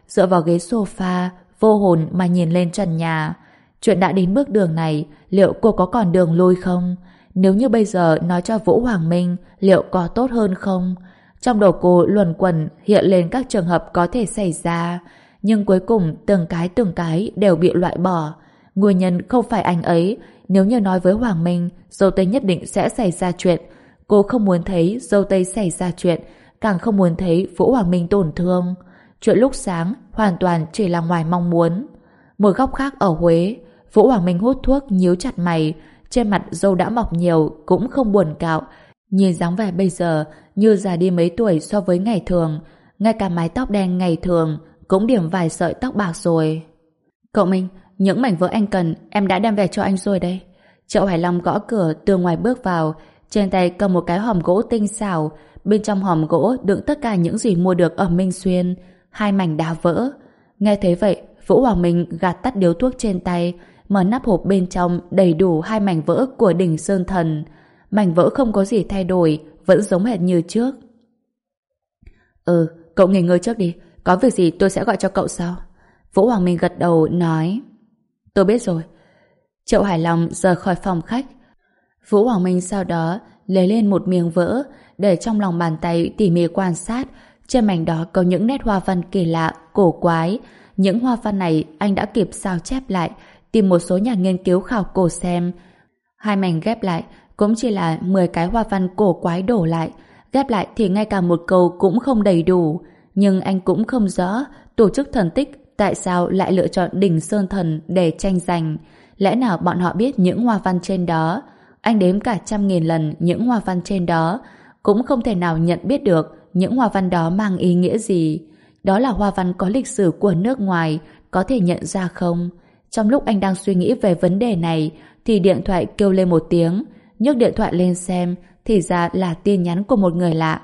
dựa vào ghế sofa, vô hồn mà nhìn lên trần nhà. Chuyện đã đến bước đường này, liệu cô có còn đường lui không? Nếu như bây giờ nói cho Vũ Hoàng Minh, liệu có tốt hơn không? Trong đầu cô luẩn quẩn hiện lên các trường hợp có thể xảy ra, nhưng cuối cùng từng cái từng cái đều bị loại bỏ. Nguyên nhân không phải anh ấy. Nếu như nói với Hoàng Minh, dâu tây nhất định sẽ xảy ra chuyện. Cô không muốn thấy dâu tây xảy ra chuyện, càng không muốn thấy Vũ Hoàng Minh tổn thương. Chuyện lúc sáng hoàn toàn chỉ là ngoài mong muốn. Một góc khác ở Huế, Vũ Hoàng Minh hút thuốc nhíu chặt mày, trên mặt râu đã mọc nhiều, cũng không buồn cạo. Nhìn dáng vẻ bây giờ như già đi mấy tuổi so với ngày thường, ngay cả mái tóc đen ngày thường cũng điểm vài sợi tóc bạc rồi. Cậu Minh, những mảnh vỡ anh cần em đã đem về cho anh rồi đây. Triệu Hải Long gõ cửa từ ngoài bước vào, trên tay cầm một cái hòm gỗ tinh xảo, bên trong hòm gỗ đựng tất cả những gì mua được ở Minh Xuyên, hai mảnh đá vỡ. Nghe thấy vậy, Vũ Hoàng Minh gạt tắt điếu thuốc trên tay, mở nắp hộp bên trong đầy đủ hai mảnh vỡ của đỉnh Sơn Thần. Mảnh vỡ không có gì thay đổi, vẫn giống hệt như trước. Ừ, cậu nghỉ ngơi trước đi, có việc gì tôi sẽ gọi cho cậu sau. Vũ Hoàng Minh gật đầu nói. Tôi biết rồi. Triệu Hải Long rời khỏi phòng khách. Vũ Hoàng Minh sau đó lấy lên một miếng vỡ, để trong lòng bàn tay tỉ mỉ quan sát. Trên mảnh đó có những nét hoa văn kỳ lạ, cổ quái. Những hoa văn này anh đã kịp sao chép lại, tìm một số nhà nghiên cứu khảo cổ xem. Hai mảnh ghép lại cũng chỉ là mười cái hoa văn cổ quái đổ lại. Ghép lại thì ngay cả một câu cũng không đầy đủ. Nhưng anh cũng không rõ tổ chức thần tích tại sao lại lựa chọn đỉnh Sơn Thần để tranh giành. Lẽ nào bọn họ biết những hoa văn trên đó? Anh đếm cả trăm nghìn lần những hoa văn trên đó, cũng không thể nào nhận biết được những hoa văn đó mang ý nghĩa gì. Đó là hoa văn có lịch sử của nước ngoài, có thể nhận ra không? Trong lúc anh đang suy nghĩ về vấn đề này, thì điện thoại kêu lên một tiếng. Nhấc điện thoại lên xem, thì ra là tin nhắn của một người lạ.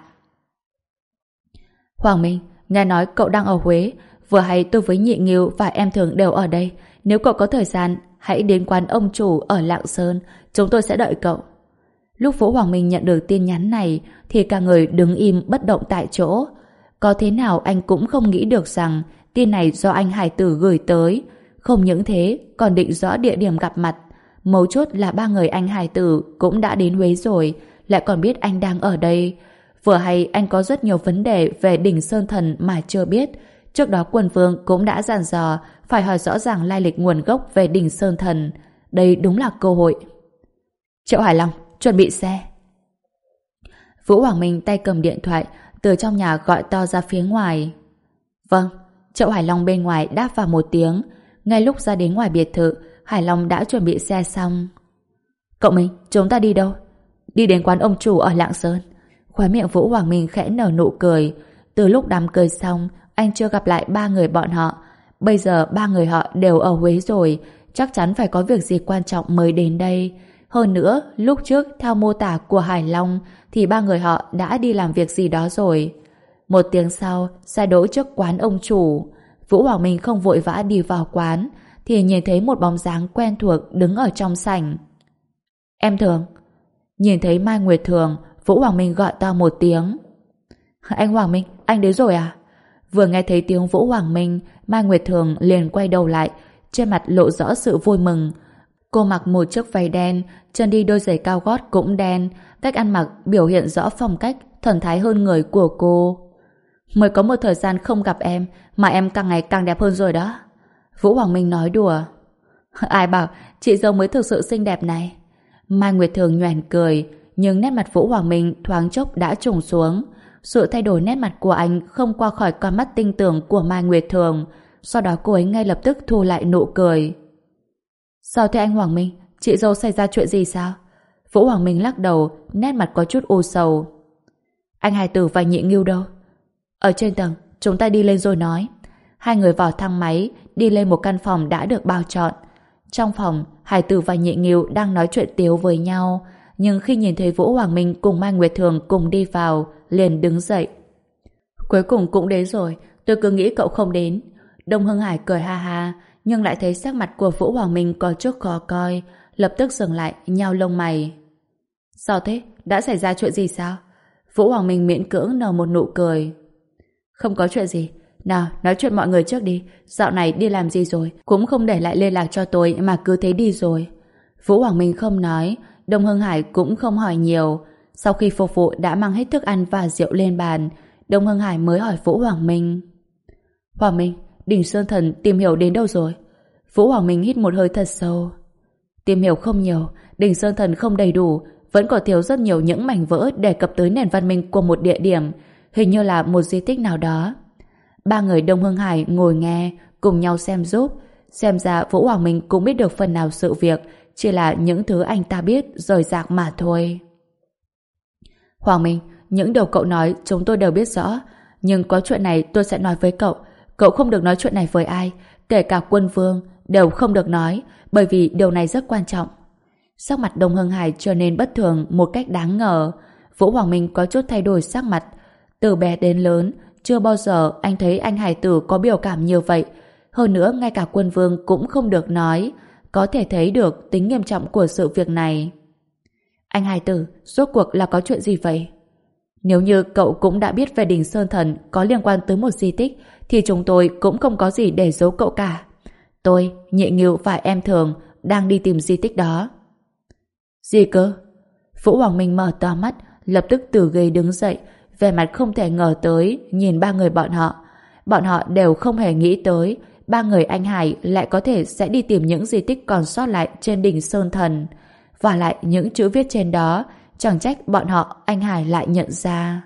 Hoàng Minh, nghe nói cậu đang ở Huế. Vừa hay tôi với Nhị Nghiêu và em Thường đều ở đây. Nếu cậu có thời gian, hãy đến quán ông chủ ở Lạng Sơn. Chúng tôi sẽ đợi cậu. Lúc Vũ Hoàng Minh nhận được tin nhắn này, thì cả người đứng im bất động tại chỗ. Có thế nào anh cũng không nghĩ được rằng tin này do anh Hải Tử gửi tới. Không những thế, còn định rõ địa điểm gặp mặt. Mấu chốt là ba người anh Hải Tử cũng đã đến Huế rồi, lại còn biết anh đang ở đây. Vừa hay anh có rất nhiều vấn đề về đỉnh Sơn Thần mà chưa biết. Trước đó Quân Vương cũng đã dặn dò phải hỏi rõ ràng lai lịch nguồn gốc về đỉnh Sơn Thần. Đây đúng là cơ hội. Triệu Hải Long, chuẩn bị xe. Vũ Hoàng Minh tay cầm điện thoại từ trong nhà gọi to ra phía ngoài. Vâng. Triệu Hải Long bên ngoài đáp vào một tiếng. Ngay lúc ra đến ngoài biệt thự, Hải Long đã chuẩn bị xe xong. Cậu Minh, chúng ta đi đâu? Đi đến quán ông chủ ở Lạng Sơn. Khóe miệng Vũ Hoàng Minh khẽ nở nụ cười. Từ lúc đám cưới xong, anh chưa gặp lại ba người bọn họ. Bây giờ ba người họ đều ở Huế rồi, chắc chắn phải có việc gì quan trọng mới đến đây. Hơn nữa, lúc trước theo mô tả của Hải Long thì ba người họ đã đi làm việc gì đó rồi. Một tiếng sau, xe đỗ trước quán ông chủ. Vũ Hoàng Minh không vội vã đi vào quán, thì nhìn thấy một bóng dáng quen thuộc đứng ở trong sảnh. Em Thường. Nhìn thấy Mai Nguyệt Thường, Vũ Hoàng Minh gọi to một tiếng. Anh Hoàng Minh, anh đến rồi à? Vừa nghe thấy tiếng Vũ Hoàng Minh, Mai Nguyệt Thường liền quay đầu lại, trên mặt lộ rõ sự vui mừng. Cô mặc một chiếc váy đen, chân đi đôi giày cao gót cũng đen, cách ăn mặc biểu hiện rõ phong cách, thần thái hơn người của cô. Mới có một thời gian không gặp em, mà em càng ngày càng đẹp hơn rồi đó. Vũ Hoàng Minh nói đùa. Ai bảo chị dâu mới thực sự xinh đẹp này. Mai Nguyệt Thường nhoẻn cười, nhưng nét mặt Vũ Hoàng Minh thoáng chốc đã trùng xuống. Sự thay đổi nét mặt của anh không qua khỏi con mắt tinh tường của Mai Nguyệt Thường. Sau đó cô ấy ngay lập tức thu lại nụ cười. Sao thế anh Hoàng Minh? Chị dâu xảy ra chuyện gì sao? Vũ Hoàng Minh lắc đầu, nét mặt có chút u sầu. Anh Hải Tử và Nhị Nghiêu đâu? Ở trên tầng, chúng ta đi lên rồi nói. Hai người vào thang máy, đi lên một căn phòng đã được bao trọn. Trong phòng, Hải Tử và Nhị Nghiêu đang nói chuyện tiếu với nhau, nhưng khi nhìn thấy Vũ Hoàng Minh cùng Mai Nguyệt Thường cùng đi vào, liền đứng dậy. Cuối cùng cũng đến rồi, tôi cứ nghĩ cậu không đến. Đông Hưng Hải cười ha ha, nhưng lại thấy sắc mặt của Vũ Hoàng Minh có chút khó coi, lập tức dừng lại, nhao lông mày. Sao thế? Đã xảy ra chuyện gì sao? Vũ Hoàng Minh miễn cưỡng nở một nụ cười. Không có chuyện gì, Nào, nói chuyện mọi người trước đi. Dạo này đi làm gì rồi? Cũng không để lại liên lạc cho tôi mà cứ thế đi rồi. Vũ Hoàng Minh không nói, Đông Hưng Hải cũng không hỏi nhiều. Sau khi phục vụ đã mang hết thức ăn và rượu lên bàn, Đông Hưng Hải mới hỏi Vũ Hoàng Minh. Hoàng Minh, Đỉnh Sơn Thần tìm hiểu đến đâu rồi? Vũ Hoàng Minh hít một hơi thật sâu. Tìm hiểu không nhiều, Đỉnh Sơn Thần không đầy đủ, vẫn còn thiếu rất nhiều những mảnh vỡ đề cập tới nền văn minh của một địa điểm, hình như là một di tích nào đó. Ba người Đông Hưng Hải ngồi nghe, cùng nhau xem giúp. Xem ra Vũ Hoàng Minh cũng biết được phần nào sự việc, chỉ là những thứ anh ta biết rời rạc mà thôi. Hoàng Minh, những điều cậu nói chúng tôi đều biết rõ, nhưng có chuyện này tôi sẽ nói với cậu. Cậu không được nói chuyện này với ai, kể cả Quân Vương, đều không được nói, bởi vì điều này rất quan trọng. Sắc mặt Đông Hưng Hải trở nên bất thường một cách đáng ngờ. Vũ Hoàng Minh có chút thay đổi sắc mặt. Từ bé đến lớn, chưa bao giờ anh thấy anh Hải tử có biểu cảm như vậy. Hơn nữa, ngay cả Quân Vương cũng không được nói. Có thể thấy được tính nghiêm trọng của sự việc này. Anh Hải tử, rốt cuộc là có chuyện gì vậy? Nếu như cậu cũng đã biết về Đỉnh Sơn Thần có liên quan tới một di tích, thì chúng tôi cũng không có gì để giấu cậu cả. Tôi, Nhị Ngưu và em Thường đang đi tìm di tích đó. Gì cơ? Vũ Hoàng Minh mở to mắt, lập tức từ ghế đứng dậy, vẻ mặt không thể ngờ tới, nhìn ba người bọn họ. Bọn họ đều không hề nghĩ tới ba người anh Hải lại có thể sẽ đi tìm những di tích còn sót lại trên Đỉnh Sơn Thần. Và lại những chữ viết trên đó, chẳng trách bọn họ anh Hải lại nhận ra.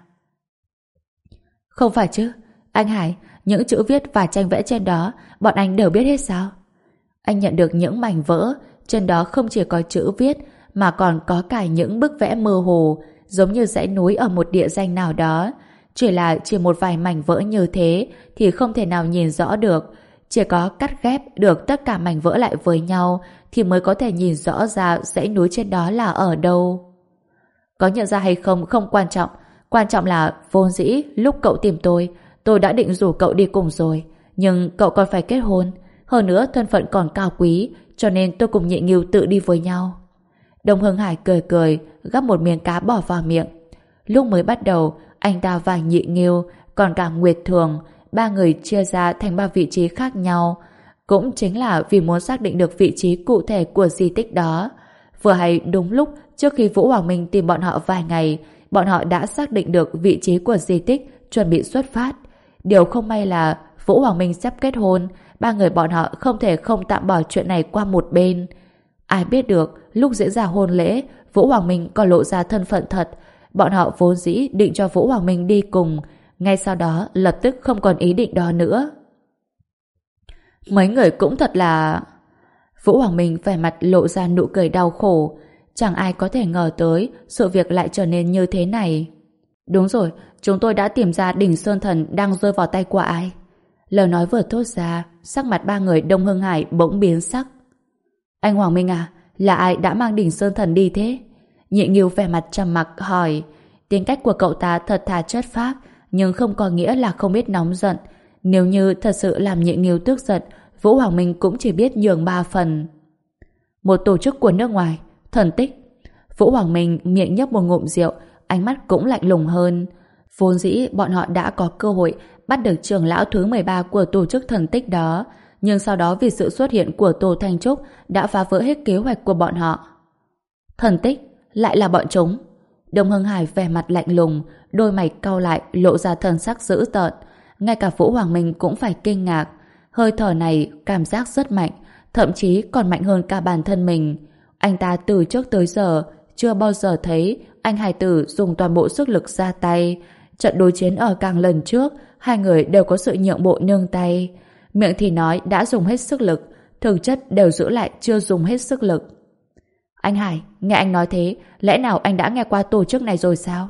Không phải chứ, anh Hải, những chữ viết và tranh vẽ trên đó bọn anh đều biết hết sao? Anh nhận được những mảnh vỡ, trên đó không chỉ có chữ viết mà còn có cả những bức vẽ mơ hồ, giống như dãy núi ở một địa danh nào đó. Chỉ là chỉ một vài mảnh vỡ như thế thì không thể nào nhìn rõ được. Chỉ có cắt ghép được tất cả mảnh vỡ lại với nhau thì mới có thể nhìn rõ ra dãy núi trên đó là ở đâu. Có nhận ra hay không không quan trọng. Quan trọng là vốn dĩ lúc cậu tìm tôi, tôi đã định rủ cậu đi cùng rồi. Nhưng cậu còn phải kết hôn. Hơn nữa thân phận còn cao quý, cho nên tôi cùng Nhị Ngưu tự đi với nhau. Đông Hưng Hải cười cười, gắp một miếng cá bỏ vào miệng. Lúc mới bắt đầu, anh ta và Nhị Ngưu, còn cả Nguyệt Thường, ba người chia ra thành ba vị trí khác nhau. Cũng chính là vì muốn xác định được vị trí cụ thể của di tích đó. Vừa hay đúng lúc trước khi Vũ Hoàng Minh tìm bọn họ vài ngày, bọn họ đã xác định được vị trí của di tích, chuẩn bị xuất phát. Điều không may là Vũ Hoàng Minh sắp kết hôn, ba người bọn họ không thể không tạm bỏ chuyện này qua một bên. Ai biết được, lúc diễn ra hôn lễ, Vũ Hoàng Minh còn lộ ra thân phận thật. Bọn họ vốn dĩ định cho Vũ Hoàng Minh đi cùng, ngay sau đó lập tức không còn ý định đó nữa. Mấy người cũng thật là... Vũ Hoàng Minh vẻ mặt lộ ra nụ cười đau khổ. Chẳng ai có thể ngờ tới sự việc lại trở nên như thế này. Đúng rồi, chúng tôi đã tìm ra Đỉnh Sơn Thần đang rơi vào tay của ai. Lời nói vừa thốt ra, sắc mặt ba người Đông Hưng Hải bỗng biến sắc. Anh Hoàng Minh à, là ai đã mang Đỉnh Sơn Thần đi thế? Nhị Ngưu vẻ mặt trầm mặc hỏi. Tính cách của cậu ta thật thà chất phác, nhưng không có nghĩa là không biết nóng giận. Nếu như thật sự làm Nhị Ngưu tức giận, Vũ Hoàng Minh cũng chỉ biết nhường ba phần. Một tổ chức của nước ngoài, Thần Tích. Vũ Hoàng Minh miệng nhấp một ngụm rượu, ánh mắt cũng lạnh lùng hơn. Vốn dĩ bọn họ đã có cơ hội bắt được trưởng lão thứ mười ba của tổ chức Thần Tích đó, nhưng sau đó vì sự xuất hiện của Tô Thanh Trúc đã phá vỡ hết kế hoạch của bọn họ. Thần Tích lại là bọn chúng. Đông Hưng Hải vẻ mặt lạnh lùng, đôi mày cau lại lộ ra thần sắc dữ tợn. Ngay cả Vũ Hoàng Minh cũng phải kinh ngạc. Hơi thở này cảm giác rất mạnh, thậm chí còn mạnh hơn cả bản thân mình. Anh ta từ trước tới giờ chưa bao giờ thấy anh Hải tử dùng toàn bộ sức lực ra tay. Trận đối chiến ở càng lần trước, hai người đều có sự nhượng bộ nương tay. Miệng thì nói đã dùng hết sức lực, thực chất đều giữ lại chưa dùng hết sức lực. Anh Hải, nghe anh nói thế, lẽ nào anh đã nghe qua tổ chức này rồi sao?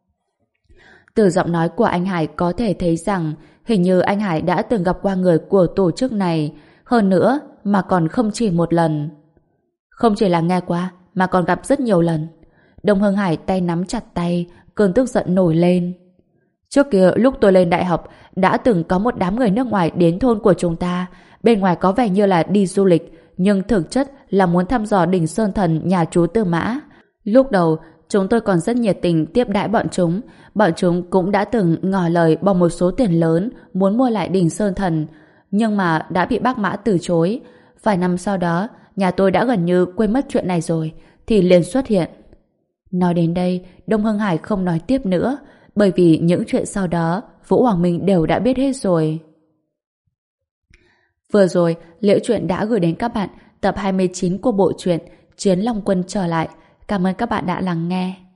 Từ giọng nói của anh Hải có thể thấy rằng hình như anh Hải đã từng gặp qua người của tổ chức này, hơn nữa mà còn không chỉ một lần. Không chỉ là nghe qua, mà còn gặp rất nhiều lần. Đông Hưng Hải tay nắm chặt tay, cơn tức giận nổi lên. Trước kia lúc tôi lên đại học, đã từng có một đám người nước ngoài đến thôn của chúng ta. Bên ngoài có vẻ như là đi du lịch, nhưng thực chất là muốn thăm dò Đỉnh Sơn Thần nhà chú Tư Mã. Lúc đầu, Chúng tôi còn rất nhiệt tình tiếp đãi bọn chúng. Bọn chúng cũng đã từng ngỏ lời bỏ một số tiền lớn muốn mua lại đình Sơn Thần, nhưng mà đã bị bác Mã từ chối. Vài năm sau đó, nhà tôi đã gần như quên mất chuyện này rồi, thì liền xuất hiện. Nói đến đây, Đông Hưng Hải không nói tiếp nữa, bởi vì những chuyện sau đó, Vũ Hoàng Minh đều đã biết hết rồi. Vừa rồi, Liễu Chuyện đã gửi đến các bạn tập hai mươi chín của bộ truyện Chiến Long Quân trở lại. Cảm ơn các bạn đã lắng nghe.